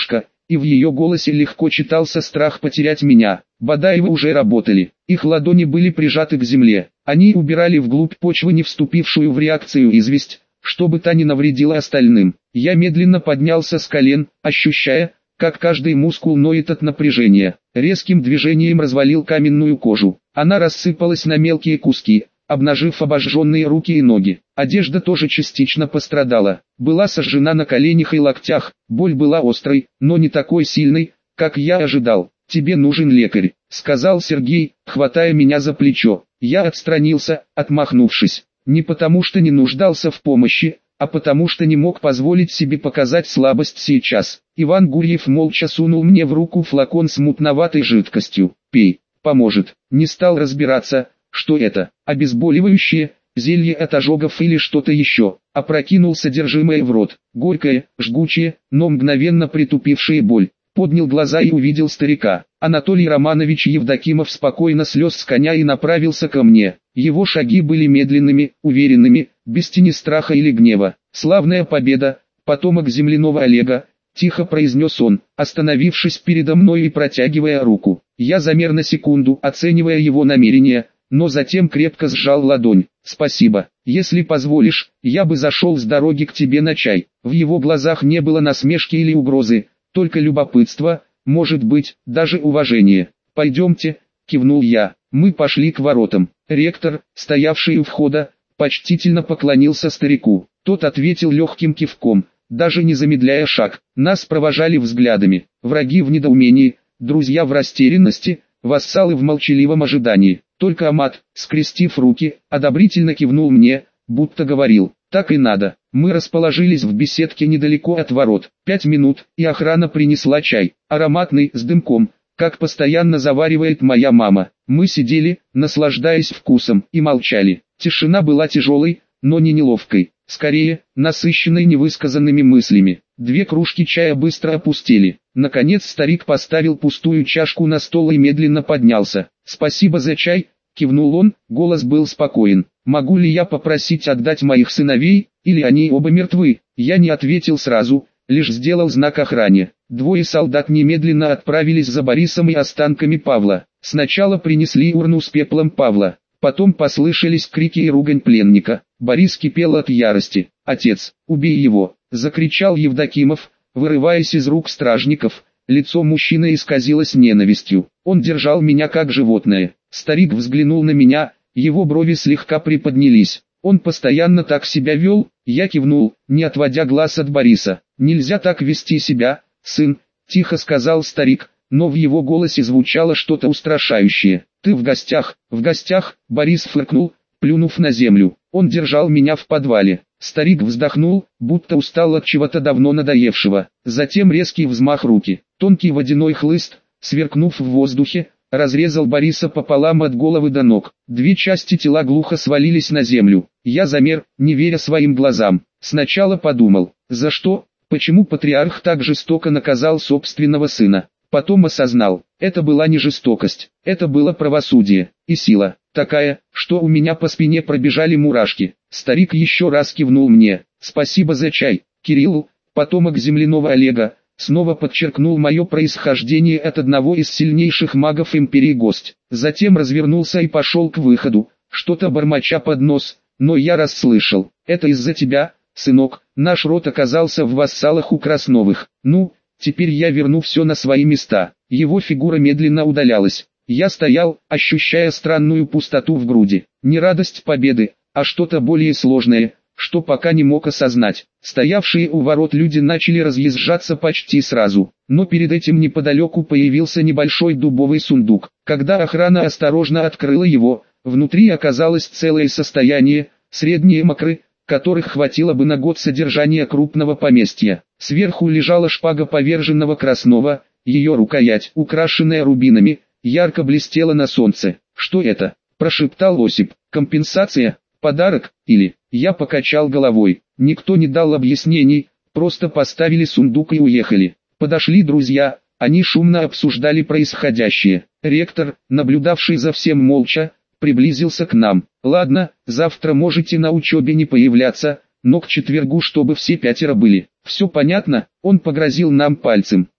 и в ее голосе легко читался страх потерять меня. Бадаевы уже работали, их ладони были прижаты к земле, они убирали вглубь почвы не вступившую в реакцию известь, чтобы та не навредила остальным. Я медленно поднялся с колен, ощущая, как каждый мускул ноет от напряжения. Резким движением развалил каменную кожу. Она рассыпалась на мелкие куски, обнажив обожженные руки и ноги. Одежда тоже частично пострадала. Была сожжена на коленях и локтях. Боль была острой, но не такой сильной, как я ожидал. «Тебе нужен лекарь», — сказал Сергей, хватая меня за плечо. Я отстранился, отмахнувшись. Не потому что не нуждался в помощи, а потому что не мог позволить себе показать слабость сейчас. Иван Гурьев молча сунул мне в руку флакон с мутноватой жидкостью. «Пей, поможет». Не стал разбираться, что это, обезболивающее, зелье от ожогов или что-то еще. Опрокинул содержимое в рот, горькое, жгучее, но мгновенно притупившее боль. Поднял глаза и увидел старика. Анатолий Романович Евдокимов спокойно слез с коня и направился ко мне. Его шаги были медленными, уверенными, без тени страха или гнева. «Славная победа, потомок земляного Олега», — тихо произнес он, остановившись передо мной и протягивая руку. Я замер на секунду, оценивая его намерения, но затем крепко сжал ладонь. «Спасибо. Если позволишь, я бы зашел с дороги к тебе на чай». В его глазах не было насмешки или угрозы, только любопытство, может быть, даже уважение. «Пойдемте», — кивнул я. Мы пошли к воротам. Ректор, стоявший у входа, почтительно поклонился старику. Тот ответил легким кивком, даже не замедляя шаг. Нас провожали взглядами. Враги в недоумении, друзья в растерянности, вассалы в молчаливом ожидании. Только Амат, скрестив руки, одобрительно кивнул мне, будто говорил: «Так и надо». Мы расположились в беседке недалеко от ворот. Пять минут, и охрана принесла чай, ароматный, с дымком, как постоянно заваривает моя мама. Мы сидели, наслаждаясь вкусом, и молчали. Тишина была тяжелой, но не неловкой, скорее, насыщенной невысказанными мыслями. Две кружки чая быстро опустели. Наконец старик поставил пустую чашку на стол и медленно поднялся. «Спасибо за чай», — кивнул он, голос был спокоен. «Могу ли я попросить отдать моих сыновей, или они оба мертвы?» Я не ответил сразу, лишь сделал знак охране. Двое солдат немедленно отправились за Борисом и останками Павла. Сначала принесли урну с пеплом Павла, потом послышались крики и ругань пленника. Борис кипел от ярости. «Отец, убей его!» — закричал Евдокимов, вырываясь из рук стражников. Лицо мужчины исказилось ненавистью. Он держал меня как животное. Старик взглянул на меня, его брови слегка приподнялись. Он постоянно так себя вел. Я кивнул, не отводя глаз от Бориса. «Нельзя так вести себя, сын», — тихо сказал старик, но в его голосе звучало что-то устрашающее. «Ты в гостях, в гостях», — Борис фыркнул, плюнув на землю. «Он держал меня в подвале». Старик вздохнул, будто устал от чего-то давно надоевшего. Затем резкий взмах руки. Тонкий водяной хлыст, сверкнув в воздухе, разрезал Бориса пополам от головы до ног. Две части тела глухо свалились на землю. Я замер, не веря своим глазам. Сначала подумал, за что, почему патриарх так жестоко наказал собственного сына. Потом осознал, это была не жестокость, это было правосудие, и сила, такая, что у меня по спине пробежали мурашки. Старик еще раз кивнул мне. «Спасибо за чай, Кирилл, потомок земляного Олега», снова подчеркнул мое происхождение от одного из сильнейших магов империи гость. Затем развернулся и пошел к выходу, что-то бормоча под нос, но я расслышал: «Это из-за тебя, сынок, наш род оказался в вассалах у Красновых. Ну, теперь я верну все на свои места». Его фигура медленно удалялась. Я стоял, ощущая странную пустоту в груди. Не радость победы, а что-то более сложное, что пока не мог осознать. Стоявшие у ворот люди начали разъезжаться почти сразу, но перед этим неподалеку появился небольшой дубовый сундук. Когда охрана осторожно открыла его, внутри оказалось целое состояние, средние мокры, которых хватило бы на год содержания крупного поместья. Сверху лежала шпага поверженного Краснова, ее рукоять, украшенная рубинами, ярко блестела на солнце. «Что это?» – прошептал Осип. «Компенсация? Подарок? Или?» Я покачал головой. Никто не дал объяснений, просто поставили сундук и уехали. Подошли друзья, они шумно обсуждали происходящее. Ректор, наблюдавший за всем молча, приблизился к нам. «Ладно, завтра можете на учебе не появляться, но к четвергу чтобы все пятеро были. Все понятно?» Он погрозил нам пальцем.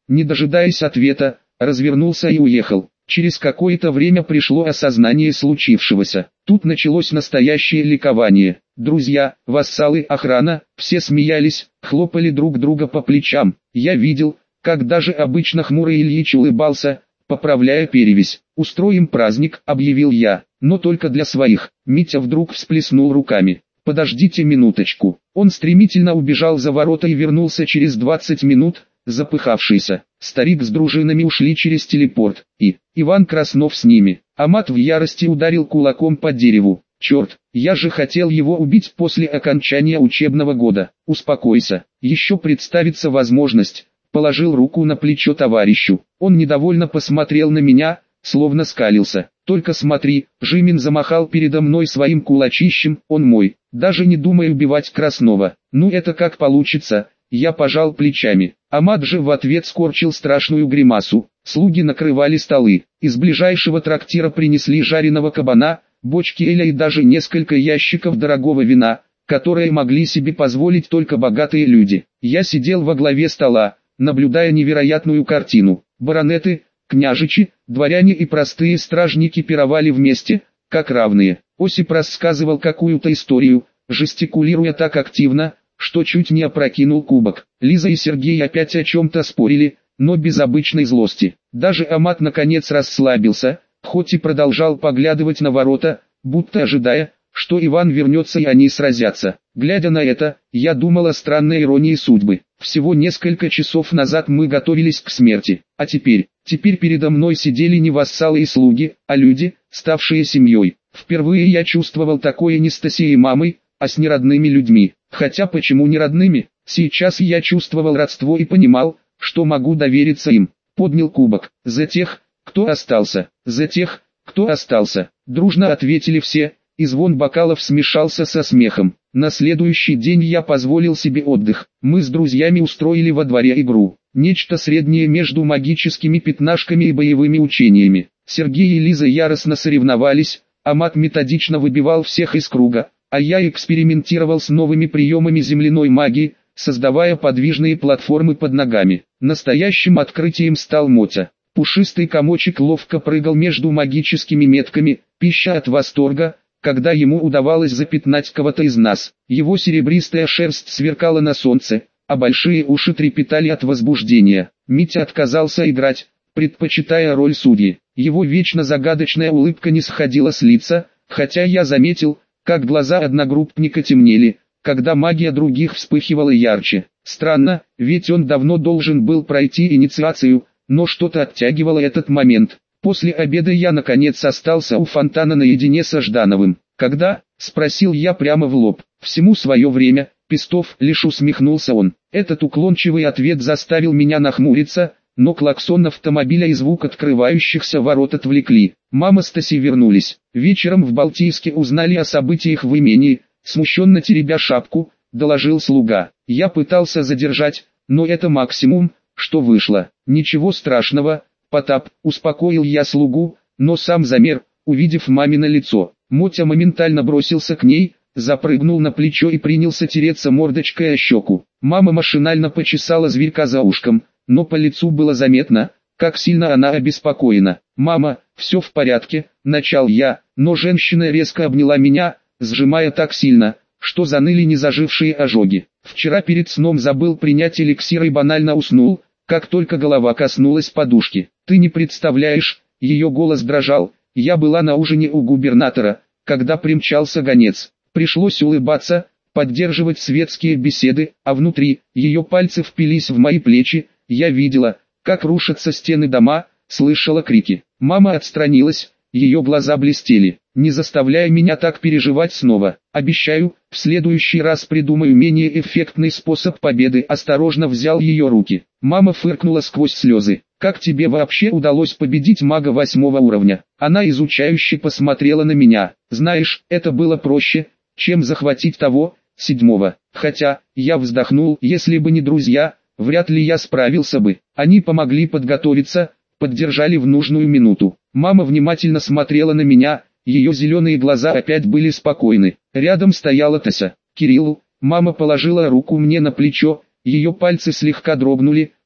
Не дожидаясь ответа, развернулся и уехал. Через какое-то время пришло осознание случившегося. Тут началось настоящее ликование. Друзья, вассалы, охрана, все смеялись, хлопали друг друга по плечам. Я видел, как даже обычно хмурый Ильич улыбался, поправляя перевязь. «Устроим праздник», — объявил я, — «но только для своих». Митя вдруг всплеснул руками. «Подождите минуточку». Он стремительно убежал за ворота и вернулся через двадцать минут, запыхавшийся. Старик с дружинами ушли через телепорт, и Иван Краснов с ними. Амат в ярости ударил кулаком по дереву. «Черт, я же хотел его убить после окончания учебного года». «Успокойся, еще представится возможность». Положил руку на плечо товарищу. Он недовольно посмотрел на меня, словно скалился. «Только смотри», Жимин замахал передо мной своим кулачищем, «он мой». «Даже не думай убивать Краснова». «Ну это как получится», я пожал плечами. Амат же в ответ скорчил страшную гримасу. Слуги накрывали столы. Из ближайшего трактира принесли жареного кабана, бочки эля и даже несколько ящиков дорогого вина, которые могли себе позволить только богатые люди. Я сидел во главе стола, наблюдая невероятную картину. Баронеты, княжичи, дворяне и простые стражники пировали вместе, как равные. Осип рассказывал какую-то историю, жестикулируя так активно, что чуть не опрокинул кубок. Лиза и Сергей опять о чем-то спорили, но без обычной злости. Даже Амат наконец расслабился, хоть и продолжал поглядывать на ворота, будто ожидая, что Иван вернется и они сразятся. Глядя на это, я думал о странной иронии судьбы. Всего несколько часов назад мы готовились к смерти, а теперь, теперь передо мной сидели не вассалы и слуги, а люди, ставшие семьей. Впервые я чувствовал такое не с Тасей мамой, а с неродными людьми. Хотя почему не родными? Сейчас я чувствовал родство и понимал, что могу довериться им. Поднял кубок. За тех, кто остался. За тех, кто остался. Дружно ответили все, и звон бокалов смешался со смехом. На следующий день я позволил себе отдых. Мы с друзьями устроили во дворе игру. Нечто среднее между магическими пятнашками и боевыми учениями. Сергей и Лиза яростно соревновались, Амат методично выбивал всех из круга, а я экспериментировал с новыми приемами земляной магии, создавая подвижные платформы под ногами. Настоящим открытием стал Мотя. Пушистый комочек ловко прыгал между магическими метками, пища от восторга, когда ему удавалось запятнать кого-то из нас. Его серебристая шерсть сверкала на солнце, а большие уши трепетали от возбуждения. Митя отказался играть, предпочитая роль судьи. Его вечно загадочная улыбка не сходила с лица, хотя я заметил, как глаза одногруппника темнели, когда магия других вспыхивала ярче. Странно, ведь он давно должен был пройти инициацию, но что-то оттягивало этот момент. После обеда я наконец остался у фонтана наедине со Ждановым. «Когда?» – спросил я прямо в лоб. «Всему свое время, Пестов», – лишь усмехнулся он. Этот уклончивый ответ заставил меня нахмуриться, но клаксон автомобиля и звук открывающихся ворот отвлекли. Мама с Тасей вернулись. Вечером в Балтийске узнали о событиях в имении, смущенно теребя шапку, доложил слуга. Я пытался задержать, но это максимум, что вышло. «Ничего страшного, Потап», — успокоил я слугу, но сам замер, увидев мамино лицо. Мотя моментально бросился к ней, запрыгнул на плечо и принялся тереться мордочкой о щеку. Мама машинально почесала зверька за ушком, но по лицу было заметно, как сильно она обеспокоена. «Мама, все в порядке», — начал я, но женщина резко обняла меня, сжимая так сильно, что заныли незажившие ожоги. Вчера перед сном забыл принять эликсир и банально уснул, как только голова коснулась подушки. «Ты не представляешь», — ее голос дрожал, — «я была на ужине у губернатора, когда примчался гонец. Пришлось улыбаться, поддерживать светские беседы, а внутри, ее пальцы впились в мои плечи, я видела, как рушатся стены дома, слышала крики. Мама отстранилась, ее глаза блестели. «Не заставляй меня так переживать снова. Обещаю, в следующий раз придумаю менее эффектный способ победы». Осторожно взял ее руки. Мама фыркнула сквозь слезы. «Как тебе вообще удалось победить мага восьмого уровня?» Она изучающе посмотрела на меня. «Знаешь, это было проще, чем захватить того, седьмого. Хотя, я вздохнул, если бы не друзья, вряд ли я справился бы. Они помогли подготовиться, поддержали в нужную минуту». Мама внимательно смотрела на меня, ее зеленые глаза опять были спокойны. Рядом стояла Тася. «Кирилл», мама положила руку мне на плечо, ее пальцы слегка дрогнули,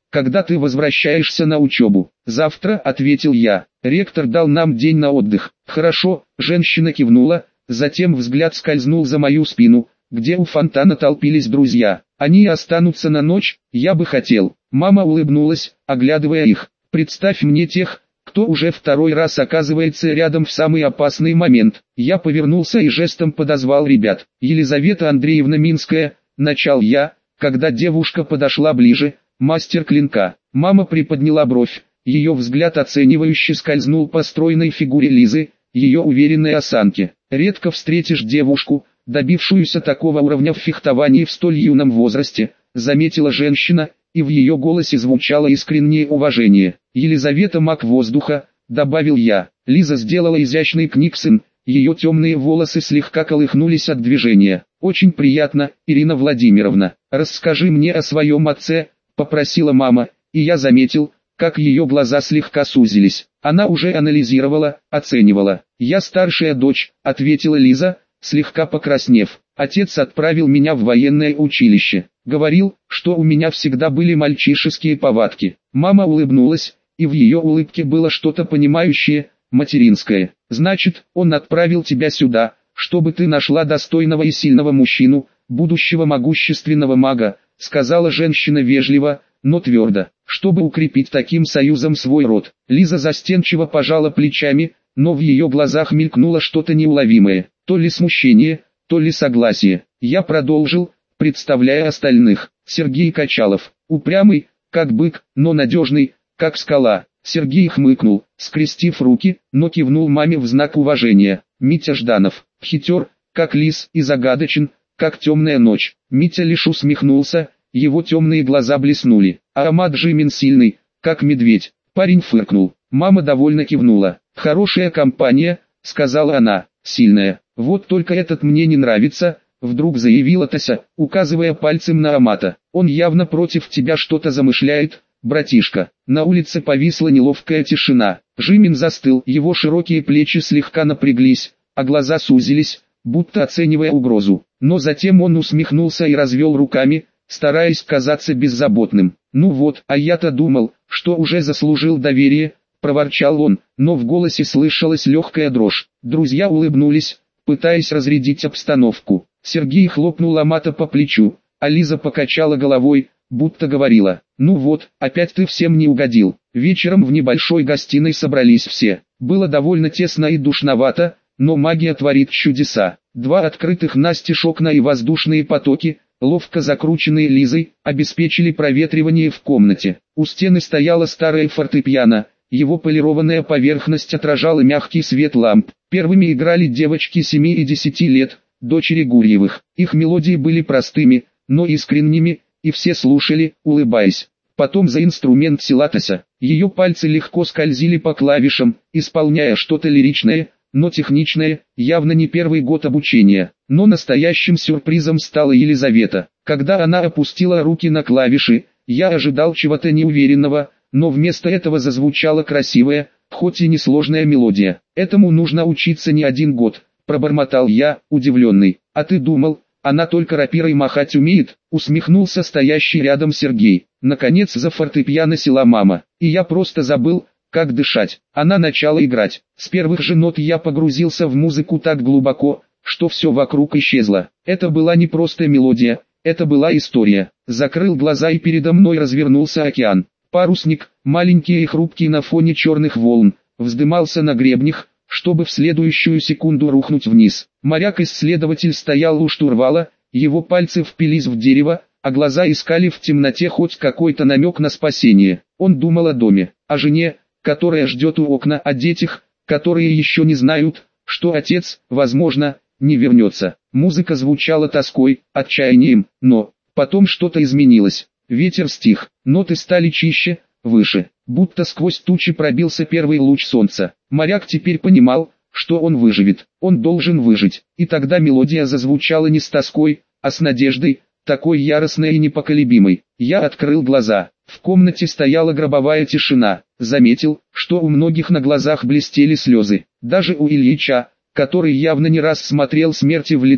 когда ты возвращаешься на учебу?» «Завтра», — ответил я. «Ректор дал нам день на отдых». «Хорошо», — женщина кивнула, затем взгляд скользнул за мою спину, где у фонтана толпились друзья. «Они останутся на ночь, я бы хотел». Мама улыбнулась, оглядывая их. «Представь мне тех, кто уже второй раз оказывается рядом в самый опасный момент». Я повернулся и жестом подозвал ребят. «Елизавета Андреевна Минская», — начал я, когда девушка подошла ближе, — «мастер клинка». Мама приподняла бровь, ее взгляд оценивающе скользнул по стройной фигуре Лизы, ее уверенной осанке. «Редко встретишь девушку, добившуюся такого уровня в фехтовании в столь юном возрасте», — заметила женщина, и в ее голосе звучало искреннее уважение. «Елизавета маг воздуха», — добавил я. Лиза сделала изящный книксон, ее темные волосы слегка колыхнулись от движения. «Очень приятно, Ирина Владимировна. Расскажи мне о своем отце», — попросила мама, и я заметил, как ее глаза слегка сузились. Она уже анализировала, оценивала. «Я старшая дочь», — ответила Лиза, слегка покраснев. «Отец отправил меня в военное училище. Говорил, что у меня всегда были мальчишеские повадки». Мама улыбнулась, и в ее улыбке было что-то понимающее, материнское. «Значит, он отправил тебя сюда, чтобы ты нашла достойного и сильного мужчину, будущего могущественного мага», — сказала женщина вежливо, но твердо, «чтобы укрепить таким союзом свой род». Лиза застенчиво пожала плечами, но в ее глазах мелькнуло что-то неуловимое, то ли смущение, то ли согласие. Я продолжил, представляя остальных. Сергей Качалов, упрямый, как бык, но надежный, как скала. Сергей хмыкнул, скрестив руки, но кивнул маме в знак уважения. Митя Жданов, хитер, как лис, и загадочен, как темная ночь. Митя лишь усмехнулся, его темные глаза блеснули. Аромат Жимин сильный, как медведь. Парень фыркнул. Мама довольно кивнула. «Хорошая компания», — сказала она, — «сильная. Вот только этот мне не нравится», — вдруг заявила Тася, указывая пальцем на Амата. «Он явно против тебя что-то замышляет, братишка». На улице повисла неловкая тишина. Жимин застыл, его широкие плечи слегка напряглись, а глаза сузились, будто оценивая угрозу. Но затем он усмехнулся и развел руками, стараясь казаться беззаботным. «Ну вот, а я-то думал, что уже заслужил доверие», — проворчал он, но в голосе слышалась легкая дрожь. Друзья улыбнулись, пытаясь разрядить обстановку. Сергей хлопнул Амата по плечу, а Лиза покачала головой, будто говорила: «Ну вот, опять ты всем не угодил». Вечером в небольшой гостиной собрались все. Было довольно тесно и душновато, но магия творит чудеса. Два открытых настежь окна и воздушные потоки, ловко закрученные Лизой, обеспечили проветривание в комнате. У стены стояла старая фортепиано, его полированная поверхность отражала мягкий свет ламп. Первыми играли девочки семи и десяти лет, дочери Гурьевых. Их мелодии были простыми, но искренними, и все слушали, улыбаясь. Потом за инструмент села Тася. Ее пальцы легко скользили по клавишам, исполняя что-то лиричное, но техничное, явно не первый год обучения. Но настоящим сюрпризом стала Елизавета. Когда она опустила руки на клавиши, я ожидал чего-то неуверенного, но вместо этого зазвучала красивая, хоть и несложная мелодия. «Этому нужно учиться не один год», — пробормотал я, удивленный. «А ты думал, она только рапирой махать умеет?» — усмехнулся стоящий рядом Сергей. Наконец за фортепиано села мама, и я просто забыл, как дышать. Она начала играть. С первых же нот я погрузился в музыку так глубоко, что все вокруг исчезло. Это была не просто мелодия, это была история. Закрыл глаза и передо мной развернулся океан. Парусник, маленький и хрупкий на фоне черных волн, вздымался на гребнях, чтобы в следующую секунду рухнуть вниз. Моряк-исследователь стоял у штурвала, его пальцы впились в дерево, а глаза искали в темноте хоть какой-то намек на спасение. Он думал о доме, о жене, которая ждет у окна, о детях, которые еще не знают, что отец, возможно, не вернется. Музыка звучала тоской, отчаянием, но потом что-то изменилось. Ветер стих, ноты стали чище, выше, будто сквозь тучи пробился первый луч солнца. Моряк теперь понимал, что он выживет, он должен выжить. И тогда мелодия зазвучала не с тоской, а с надеждой, такой яростной и непоколебимой. Я открыл глаза. В комнате стояла гробовая тишина. Заметил, что у многих на глазах блестели слезы. Даже у Ильича, который явно не раз смотрел смерти в лицо.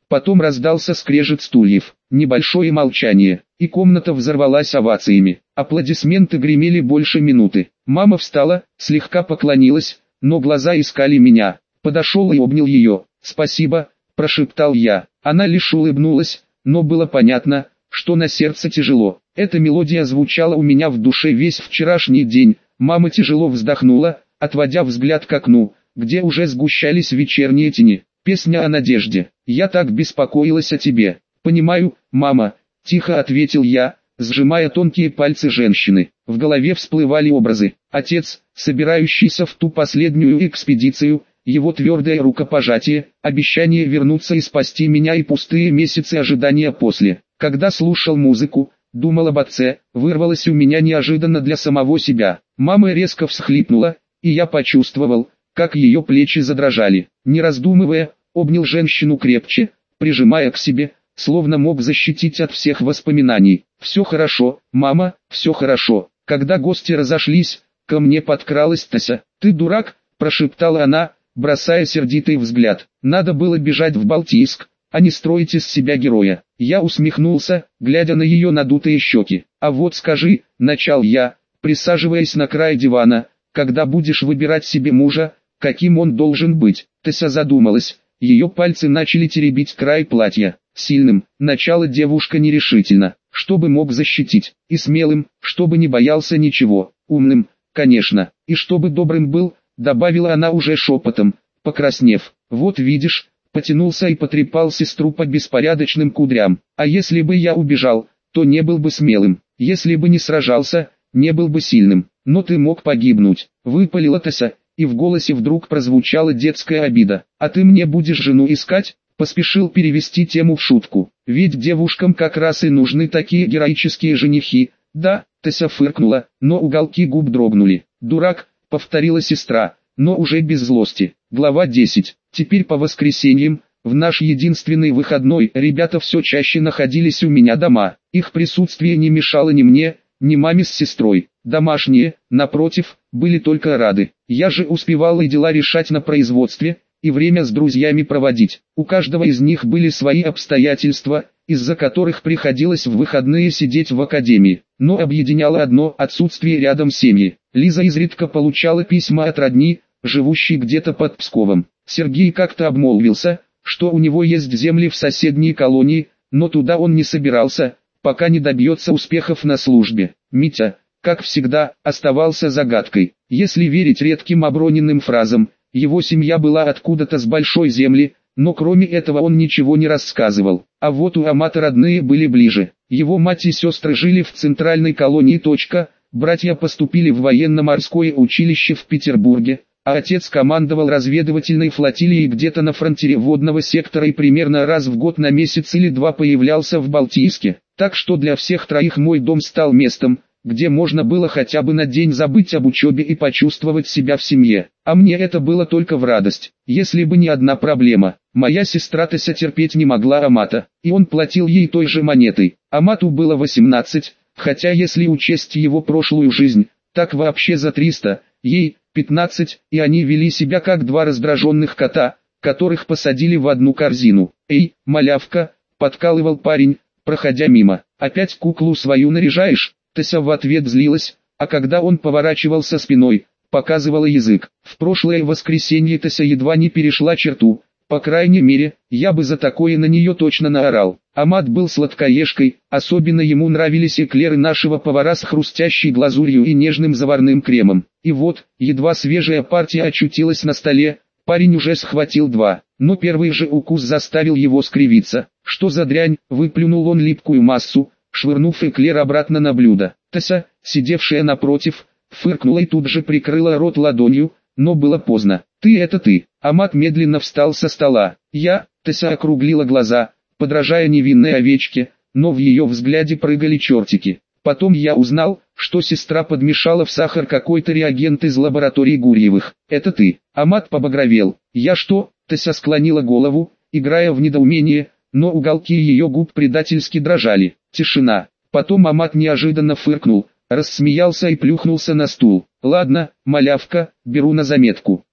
Потом раздался скрежет стульев, небольшое молчание, и комната взорвалась овациями. Аплодисменты гремели больше минуты. Мама встала, слегка поклонилась, но глаза искали меня. Подошел и обнял ее. «Спасибо», – прошептал я. Она лишь улыбнулась, но было понятно, что на сердце тяжело. Эта мелодия звучала у меня в душе весь вчерашний день. Мама тяжело вздохнула, отводя взгляд к окну, где уже сгущались вечерние тени. Песня о надежде. «Я так беспокоилась о тебе». «Понимаю, мама», – тихо ответил я, сжимая тонкие пальцы женщины. В голове всплывали образы. Отец, собирающийся в ту последнюю экспедицию, его твердое рукопожатие, обещание вернуться и спасти меня и пустые месяцы ожидания после. Когда слушал музыку, думал об отце, вырвалось у меня неожиданно для самого себя. Мама резко всхлипнула, и я почувствовал, как ее плечи задрожали. Не раздумывая, обнял женщину крепче, прижимая к себе, словно мог защитить от всех воспоминаний. «Все хорошо, мама, все хорошо». Когда гости разошлись, ко мне подкралась Тася. «Ты дурак», – прошептала она, бросая сердитый взгляд. «Надо было бежать в Балтийск, а не строить из себя героя». Я усмехнулся, глядя на ее надутые щеки. «А вот скажи», – начал я, присаживаясь на край дивана, «когда будешь выбирать себе мужа, каким он должен быть?» Тася задумалась, ее пальцы начали теребить край платья. «Сильным», – начала девушка нерешительно, чтобы мог защитить, и смелым, чтобы не боялся ничего, умным, конечно, и чтобы добрым был, добавила она уже шепотом, покраснев. «Вот видишь», потянулся и потрепал сестру по беспорядочным кудрям. «А если бы я убежал, то не был бы смелым, если бы не сражался, не был бы сильным, но ты мог погибнуть», выпалила Тася, и в голосе вдруг прозвучала детская обида. «А ты мне будешь жену искать?» Поспешил перевести тему в шутку, ведь девушкам как раз и нужны такие героические женихи. «Да», Тася фыркнула, но уголки губ дрогнули. «Дурак», повторила сестра, но уже без злости. Глава десять. Теперь по воскресеньям, в наш единственный выходной, ребята все чаще находились у меня дома. Их присутствие не мешало ни мне, ни маме с сестрой. Домашние, напротив, были только рады. Я же успевал и дела решать на производстве, и время с друзьями проводить. У каждого из них были свои обстоятельства, из-за которых приходилось в выходные сидеть в академии. Но объединяло одно – отсутствие рядом семьи. Лиза изредка получала письма от родни, живущей где-то под Псковом. Сергей как-то обмолвился, что у него есть земли в соседней колонии, но туда он не собирался, пока не добьется успехов на службе. Митя, как всегда, оставался загадкой. Если верить редким оброненным фразам, его семья была откуда-то с большой земли, но кроме этого он ничего не рассказывал. А вот у Амата родные были ближе. Его мать и сестры жили в центральной колонии. Братья поступили в военно-морское училище в Петербурге, а отец командовал разведывательной флотилией где-то на фронтире водного сектора и примерно раз в год на месяц или два появлялся в Балтийске. Так что для всех троих мой дом стал местом, где можно было хотя бы на день забыть об учебе и почувствовать себя в семье. А мне это было только в радость, если бы не одна проблема. Моя сестра Тася терпеть не могла Амата, и он платил ей той же монетой. Амату было восемнадцать, хотя если учесть его прошлую жизнь, так вообще за триста, ей пятнадцать, и они вели себя как два раздраженных кота, которых посадили в одну корзину. «Эй, малявка», подкалывал парень, проходя мимо, «опять куклу свою наряжаешь?» Тася в ответ злилась, а когда он поворачивался спиной, показывала язык. В прошлое воскресенье Тася едва не перешла черту, по крайней мере, я бы за такое на нее точно наорал. Амат был сладкоежкой, особенно ему нравились эклеры нашего повара с хрустящей глазурью и нежным заварным кремом. И вот, едва свежая партия очутилась на столе, парень уже схватил два, но первый же укус заставил его скривиться. «Что за дрянь?» — выплюнул он липкую массу, швырнув эклер обратно на блюдо. Тася, сидевшая напротив, фыркнула и тут же прикрыла рот ладонью, но было поздно. «Ты это ты!» Амат медленно встал со стола. «Я?» Тася округлила глаза, подражая невинной овечке, но в ее взгляде прыгали чертики. Потом я узнал, что сестра подмешала в сахар какой-то реагент из лаборатории Гурьевых. «Это ты?» Амат побагровел. «Я что?» Тася склонила голову, играя в недоумение, но уголки ее губ предательски дрожали. Тишина. Потом Амат неожиданно фыркнул, рассмеялся и плюхнулся на стул. «Ладно, малявка, беру на заметку.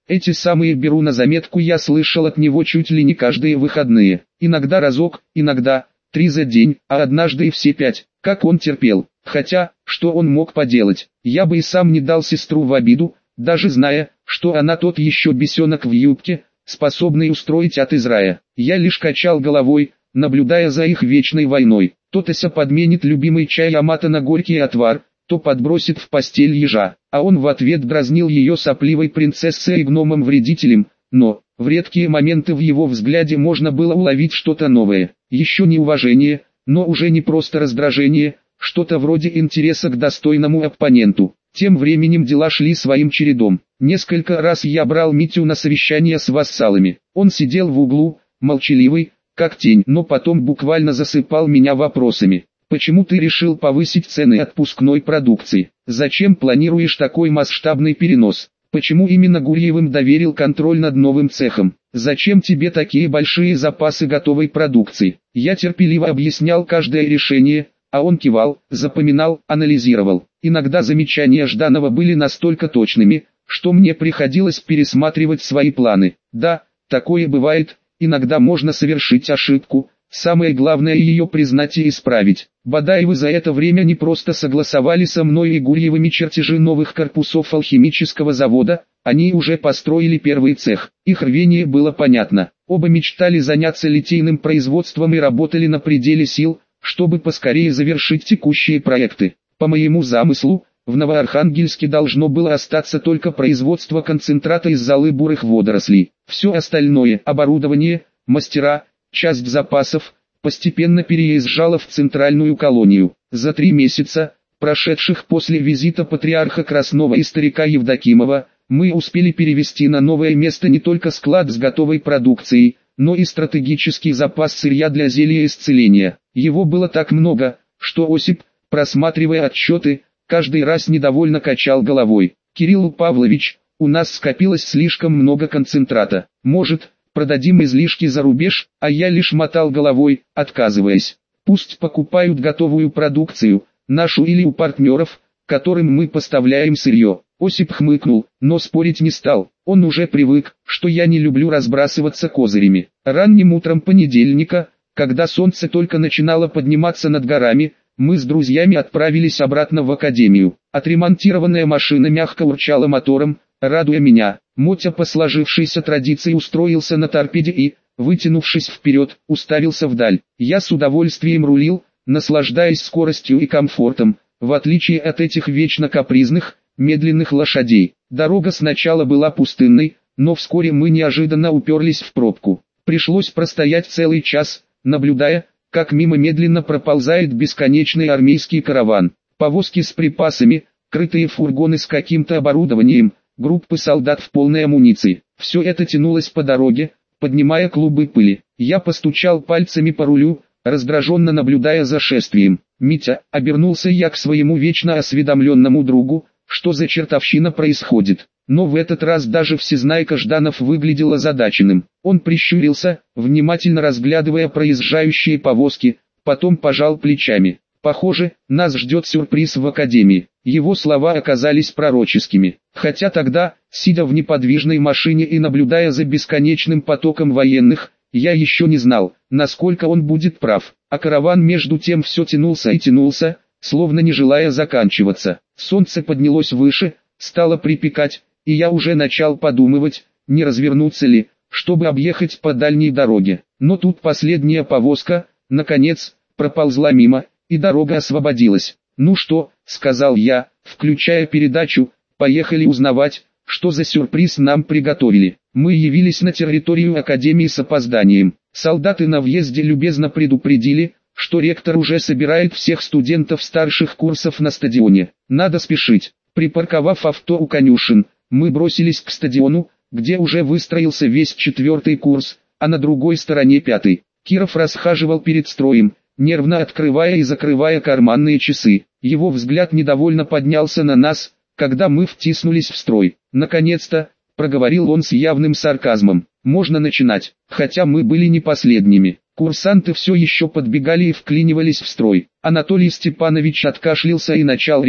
Эти самые беру на заметку я слышал от него чуть ли не каждые выходные. Иногда разок, иногда три за день, а однажды и все пять. Как он терпел. Хотя, что он мог поделать? Я бы и сам не дал сестру в обиду, даже зная, что она тот еще бесенок в юбке, способный устроить ад из рая. Я лишь качал головой, наблюдая за их вечной войной. То Тася подменит любимый чай Амата на горький отвар, то подбросит в постель ежа, а он в ответ дразнил ее сопливой принцессой и гномом-вредителем, но, в редкие моменты в его взгляде можно было уловить что-то новое, еще не уважение, но уже не просто раздражение, что-то вроде интереса к достойному оппоненту. Тем временем дела шли своим чередом. Несколько раз я брал Митю на совещание с вассалами. Он сидел в углу, молчаливый, как тень, но потом буквально засыпал меня вопросами. Почему ты решил повысить цены отпускной продукции? Зачем планируешь такой масштабный перенос? Почему именно Гурьевым доверил контроль над новым цехом? Зачем тебе такие большие запасы готовой продукции? Я терпеливо объяснял каждое решение, а он кивал, запоминал, анализировал. Иногда замечания Жданова были настолько точными, что мне приходилось пересматривать свои планы. Да, такое бывает, иногда можно совершить ошибку, самое главное ее признать и исправить. Бадаевы за это время не просто согласовали со мной и Гурьевыми чертежи новых корпусов алхимического завода, они уже построили первый цех. Их рвение было понятно. Оба мечтали заняться литейным производством и работали на пределе сил, чтобы поскорее завершить текущие проекты. По моему замыслу, в Новоархангельске должно было остаться только производство концентрата из золы бурых водорослей. Все остальное – оборудование, мастера, часть запасов – постепенно переезжало в центральную колонию. За три месяца, прошедших после визита патриарха Краснова и старика Евдокимова, мы успели перевести на новое место не только склад с готовой продукцией, но и стратегический запас сырья для зелья исцеления. Его было так много, что Осип, просматривая отчеты, каждый раз недовольно качал головой. «Кирилл Павлович, у нас скопилось слишком много концентрата. Может, продадим излишки за рубеж?» А я лишь мотал головой, отказываясь. «Пусть покупают готовую продукцию, нашу или у партнеров, которым мы поставляем сырье». Осип хмыкнул, но спорить не стал. Он уже привык, что я не люблю разбрасываться козырями. Ранним утром понедельника, когда солнце только начинало подниматься над горами, мы с друзьями отправились обратно в академию. Отремонтированная машина мягко урчала мотором, радуя меня. Мотя по сложившейся традиции устроился на торпеде и, вытянувшись вперед, уставился вдаль. Я с удовольствием рулил, наслаждаясь скоростью и комфортом, в отличие от этих вечно капризных, медленных лошадей. Дорога сначала была пустынной, но вскоре мы неожиданно уперлись в пробку. Пришлось простоять целый час, наблюдая, как мимо медленно проползает бесконечный армейский караван. Повозки с припасами, крытые фургоны с каким-то оборудованием, группы солдат в полной амуниции. Все это тянулось по дороге, поднимая клубы пыли. Я постучал пальцами по рулю, раздраженно наблюдая за шествием. «Митя», — обернулся я к своему вечно осведомленному другу, что за чертовщина происходит. Но в этот раз даже всезнайка Жданов выглядел озадаченным. Он прищурился, внимательно разглядывая проезжающие повозки, потом пожал плечами. Похоже, нас ждет сюрприз в академии. Его слова оказались пророческими. Хотя тогда, сидя в неподвижной машине и наблюдая за бесконечным потоком военных, я еще не знал, насколько он будет прав. А караван между тем все тянулся и тянулся, словно не желая заканчиваться. Солнце поднялось выше, стало припекать, и я уже начал подумывать, не развернуться ли, чтобы объехать по дальней дороге. Но тут последняя повозка, наконец, проползла мимо, и дорога освободилась. «Ну что», — сказал я, включая передачу, «поехали узнавать, что за сюрприз нам приготовили». Мы явились на территорию академии с опозданием. Солдаты на въезде любезно предупредили, что ректор уже собирает всех студентов старших курсов на стадионе. Надо спешить. Припарковав авто у конюшен, мы бросились к стадиону, где уже выстроился весь четвертый курс, а на другой стороне пятый. Киров расхаживал перед строем, нервно открывая и закрывая карманные часы. Его взгляд недовольно поднялся на нас, когда мы втиснулись в строй. «Наконец-то», — проговорил он с явным сарказмом, — «можно начинать». Хотя мы были не последними. Курсанты все еще подбегали и вклинивались в строй. Анатолий Степанович откашлялся и начал речь,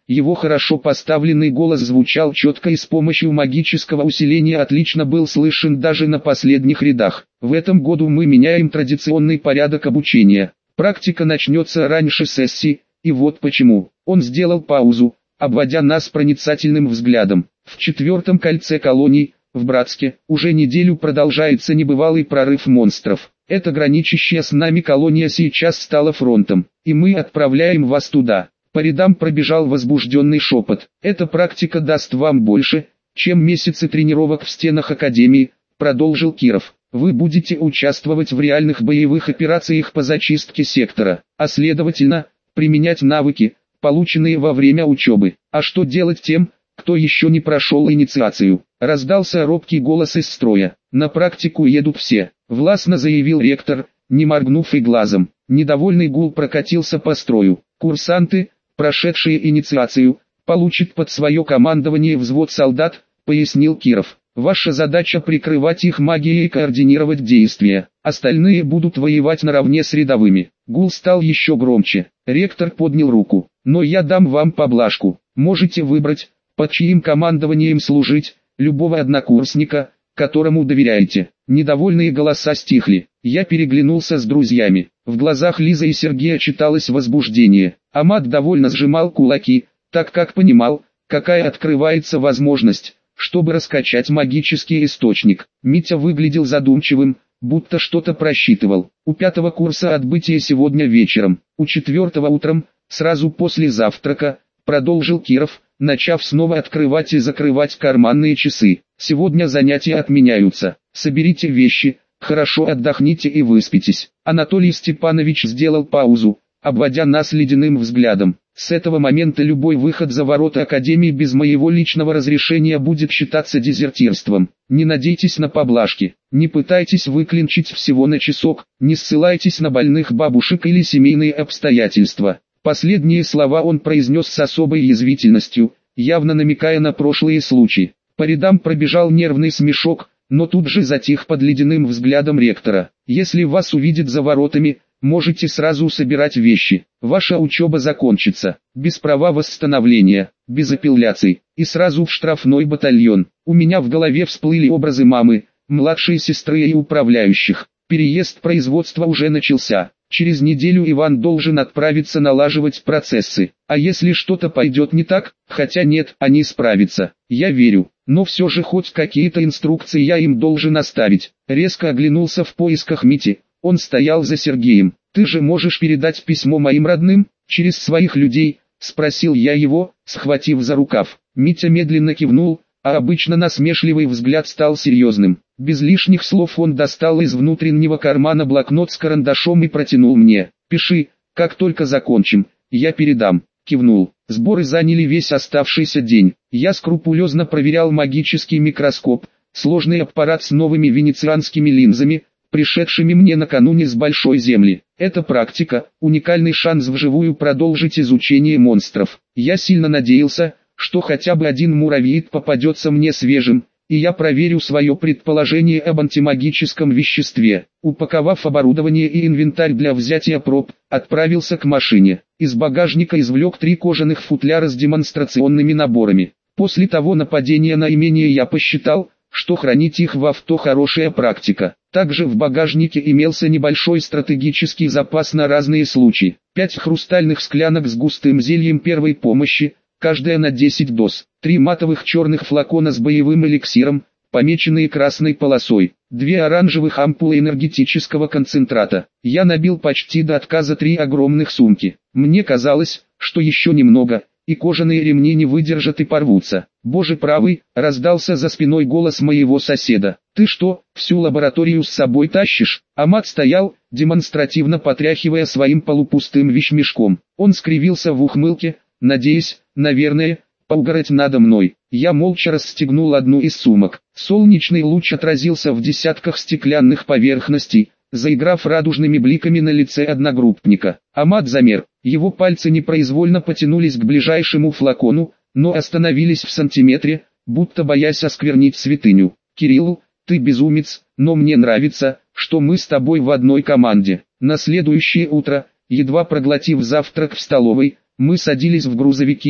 Его хорошо поставленный голос звучал четко и с помощью магического усиления отлично был слышен даже на последних рядах. В этом году мы меняем традиционный порядок обучения. Практика начнется раньше сессии, и вот почему. Он сделал паузу, обводя нас проницательным взглядом. В четвертом кольце колоний, в Братске, уже неделю продолжается небывалый прорыв монстров. Эта граничащая с нами колония сейчас стала фронтом, и мы отправляем вас туда. По рядам пробежал возбужденный шепот. Эта практика даст вам больше, чем месяцы тренировок в стенах Академии, продолжил Киров. Вы будете участвовать в реальных боевых операциях по зачистке сектора, а следовательно, применять навыки, полученные во время учебы. А что делать тем, кто еще не прошел инициацию? Раздался робкий голос из строя. На практику едут все, властно заявил ректор, не моргнув и глазом. Недовольный гул прокатился по строю. Курсанты, прошедшие инициацию, получат под свое командование взвод солдат, пояснил Киров. Ваша задача прикрывать их магией и координировать действия. Остальные будут воевать наравне с рядовыми. Гул стал еще громче. Ректор поднял руку. Но я дам вам поблажку. Можете выбрать, под чьим командованием служить, любого однокурсника, которому доверяете. Недовольные голоса стихли. Я переглянулся с друзьями. В глазах Лизы и Сергея читалось возбуждение. Амат довольно сжимал кулаки, так как понимал, какая открывается возможность, чтобы раскачать магический источник. Митя выглядел задумчивым, будто что-то просчитывал. У пятого курса отбытие сегодня вечером, у четвертого утром, сразу после завтрака, продолжил Киров, начав снова открывать и закрывать карманные часы. Сегодня занятия отменяются. Соберите вещи, хорошо отдохните и выспитесь. Анатолий Степанович сделал паузу, обводя нас ледяным взглядом. С этого момента любой выход за ворота Академии без моего личного разрешения будет считаться дезертирством. Не надейтесь на поблажки, не пытайтесь выклинчить всего на часок, не ссылайтесь на больных бабушек или семейные обстоятельства. Последние слова он произнес с особой язвительностью, явно намекая на прошлые случаи. По рядам пробежал нервный смешок, но тут же затих под ледяным взглядом ректора. Если вас увидят за воротами, можете сразу собирать вещи. Ваша учеба закончится, без права восстановления, без апелляций, и сразу в штрафной батальон. У меня в голове всплыли образы мамы, младшей сестры и управляющих. Переезд производства уже начался. Через неделю Иван должен отправиться налаживать процессы. А если что-то пойдет не так, хотя нет, они справятся. Я верю, но все же хоть какие-то инструкции я им должен оставить. Резко оглянулся в поисках Мити. Он стоял за Сергеем. «Ты же можешь передать письмо моим родным, через своих людей?» — спросил я его, схватив за рукав. Митя медленно кивнул, а обычно насмешливый взгляд стал серьезным. Без лишних слов он достал из внутреннего кармана блокнот с карандашом и протянул мне. «Пиши, как только закончим, я передам». Кивнул. Сборы заняли весь оставшийся день. Я скрупулезно проверял магический микроскоп, сложный аппарат с новыми венецианскими линзами, пришедшими мне накануне с Большой Земли. Эта практика – уникальный шанс вживую продолжить изучение монстров. Я сильно надеялся, что хотя бы один муравьид попадется мне свежим, и я проверю свое предположение об антимагическом веществе. Упаковав оборудование и инвентарь для взятия проб, отправился к машине. Из багажника извлек три кожаных футляра с демонстрационными наборами. После того нападения на имение я посчитал, что хранить их в авто хорошая практика. Также в багажнике имелся небольшой стратегический запас на разные случаи. Пять хрустальных склянок с густым зельем первой помощи, каждая на десять доз. Три матовых черных флакона с боевым эликсиром, помеченные красной полосой. Две оранжевых ампулы энергетического концентрата. Я набил почти до отказа три огромных сумки. Мне казалось, что еще немного, и кожаные ремни не выдержат и порвутся. «Боже правый!» — раздался за спиной голос моего соседа. «Ты что, всю лабораторию с собой тащишь?» Амат стоял, демонстративно потряхивая своим полупустым вещмешком. Он скривился в ухмылке, надеясь, наверное, поугарать надо мной. Я молча расстегнул одну из сумок. Солнечный луч отразился в десятках стеклянных поверхностей, заиграв радужными бликами на лице одногруппника. Амат замер. Его пальцы непроизвольно потянулись к ближайшему флакону, но остановились в сантиметре, будто боясь осквернить святыню. «Кирилл, ты безумец, но мне нравится, что мы с тобой в одной команде». На следующее утро, едва проглотив завтрак в столовой, мы садились в грузовики,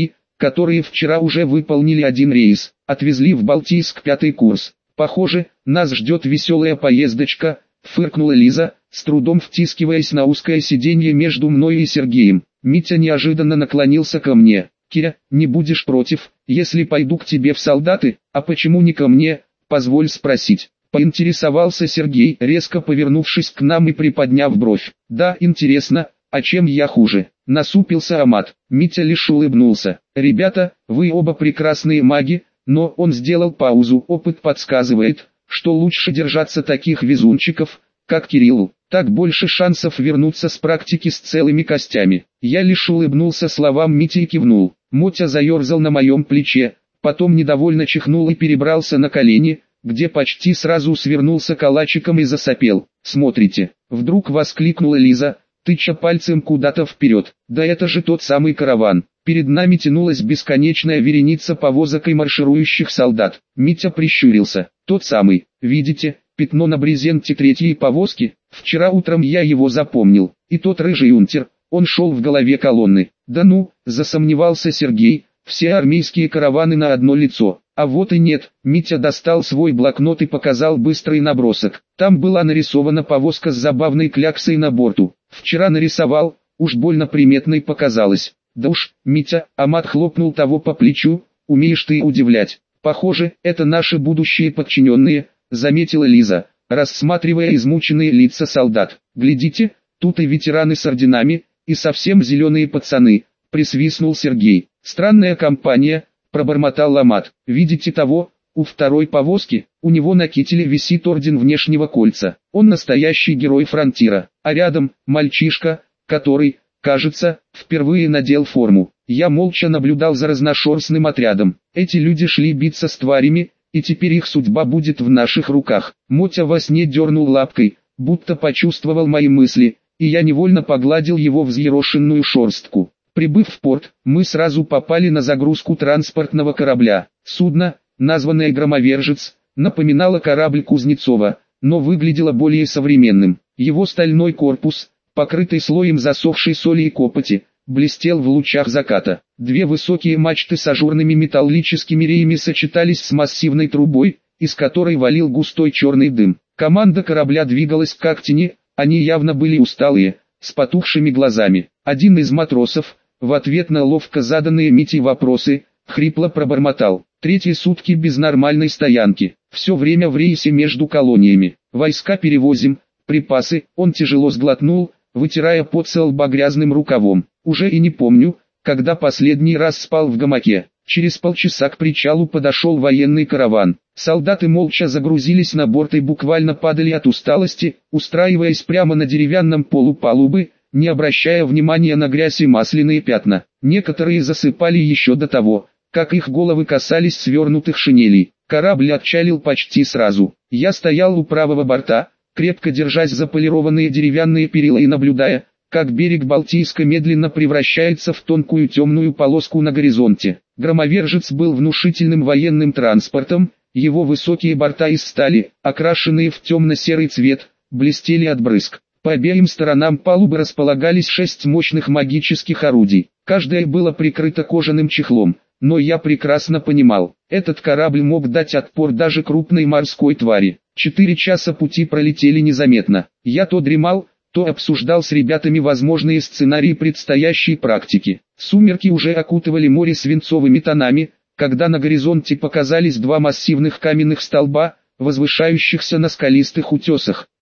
которые вчера уже выполнили один рейс, отвезли в Балтийск пятый курс. Похоже, нас ждет веселая поездочка, фыркнула Лиза, с трудом втискиваясь на узкое сиденье между мной и Сергеем. Митя неожиданно наклонился ко мне. «Киря, не будешь против, если пойду к тебе в солдаты?» «А почему не ко мне, позволь спросить?» Поинтересовался Сергей, резко повернувшись к нам и приподняв бровь. «Да, интересно, а чем я хуже?» Насупился Амат. Митя лишь улыбнулся. «Ребята, вы оба прекрасные маги», но он сделал паузу. «Опыт подсказывает, что лучше держаться таких везунчиков, как Кириллу. Так больше шансов вернуться с практики с целыми костями». Я лишь улыбнулся словам Мити и кивнул. Мотя заерзал на моем плече, потом недовольно чихнул и перебрался на колени, где почти сразу свернулся калачиком и засопел. «Смотрите!» — вдруг воскликнула Лиза, тыча пальцем куда-то вперед. «Да это же тот самый караван!» Перед нами тянулась бесконечная вереница повозок и марширующих солдат. Митя прищурился. «Тот самый, видите, пятно на брезенте третьей повозки? Вчера утром я его запомнил. И тот рыжий юнтер, он шел в голове колонны». «Да ну!» — засомневался Сергей. «Все армейские караваны на одно лицо». А вот и нет. Митя достал свой блокнот и показал быстрый набросок. Там была нарисована повозка с забавной кляксой на борту. Вчера нарисовал, уж больно приметной показалось. Да уж, Митя, Амат хлопнул того по плечу, умеешь ты удивлять. Похоже, это наши будущие подчиненные, заметила Лиза, рассматривая измученные лица солдат. Глядите, тут и ветераны с орденами, и совсем зеленые пацаны, присвистнул Сергей. Странная компания, пробормотал Амат. Видите того, у второй повозки, у него на кителе висит орден внешнего кольца. Он настоящий герой фронтира. А рядом, мальчишка, который, кажется, впервые надел форму. Я молча наблюдал за разношерстным отрядом. Эти люди шли биться с тварями, и теперь их судьба будет в наших руках. Мотя во сне дернул лапкой, будто почувствовал мои мысли, и я невольно погладил его взъерошенную шерстку. Прибыв в порт, мы сразу попали на загрузку транспортного корабля. Судно, названное «Громовержец», напоминало корабль Кузнецова, но выглядело более современным. Его стальной корпус, покрытый слоем засохшей соли и копоти, блестел в лучах заката. Две высокие мачты с ажурными металлическими реями сочетались с массивной трубой, из которой валил густой черный дым. Команда корабля двигалась как тени, они явно были усталые, с потухшими глазами. Один из матросов, в ответ на ловко заданные Митей вопросы, хрипло пробормотал. Третьи сутки без нормальной стоянки, все время в рейсе между колониями. Войска перевозим, припасы. Он тяжело сглотнул, вытирая пот со лба грязным рукавом. Уже и не помню, когда последний раз спал в гамаке. Через полчаса к причалу подошел военный караван. Солдаты молча загрузились на борт и буквально падали от усталости, устраиваясь прямо на деревянном полу палубы, не обращая внимания на грязь и масляные пятна. Некоторые засыпали еще до того, как их головы касались свернутых шинелей. Корабль отчалил почти сразу. Я стоял у правого борта, крепко держась за полированные деревянные перила и наблюдая, как берег Балтийска медленно превращается в тонкую темную полоску на горизонте. Громовержец был внушительным военным транспортом, его высокие борта из стали, окрашенные в темно-серый цвет, блестели от брызг. По обеим сторонам палубы располагались шесть мощных магических орудий. Каждое было прикрыто кожаным чехлом, но я прекрасно понимал, этот корабль мог дать отпор даже крупной морской твари. Четыре часа пути пролетели незаметно. Я то дремал, то обсуждал с ребятами возможные сценарии предстоящей практики. Сумерки уже окутывали море свинцовыми тонами, когда на горизонте показались два массивных каменных столба, возвышающихся на скалистых утесах.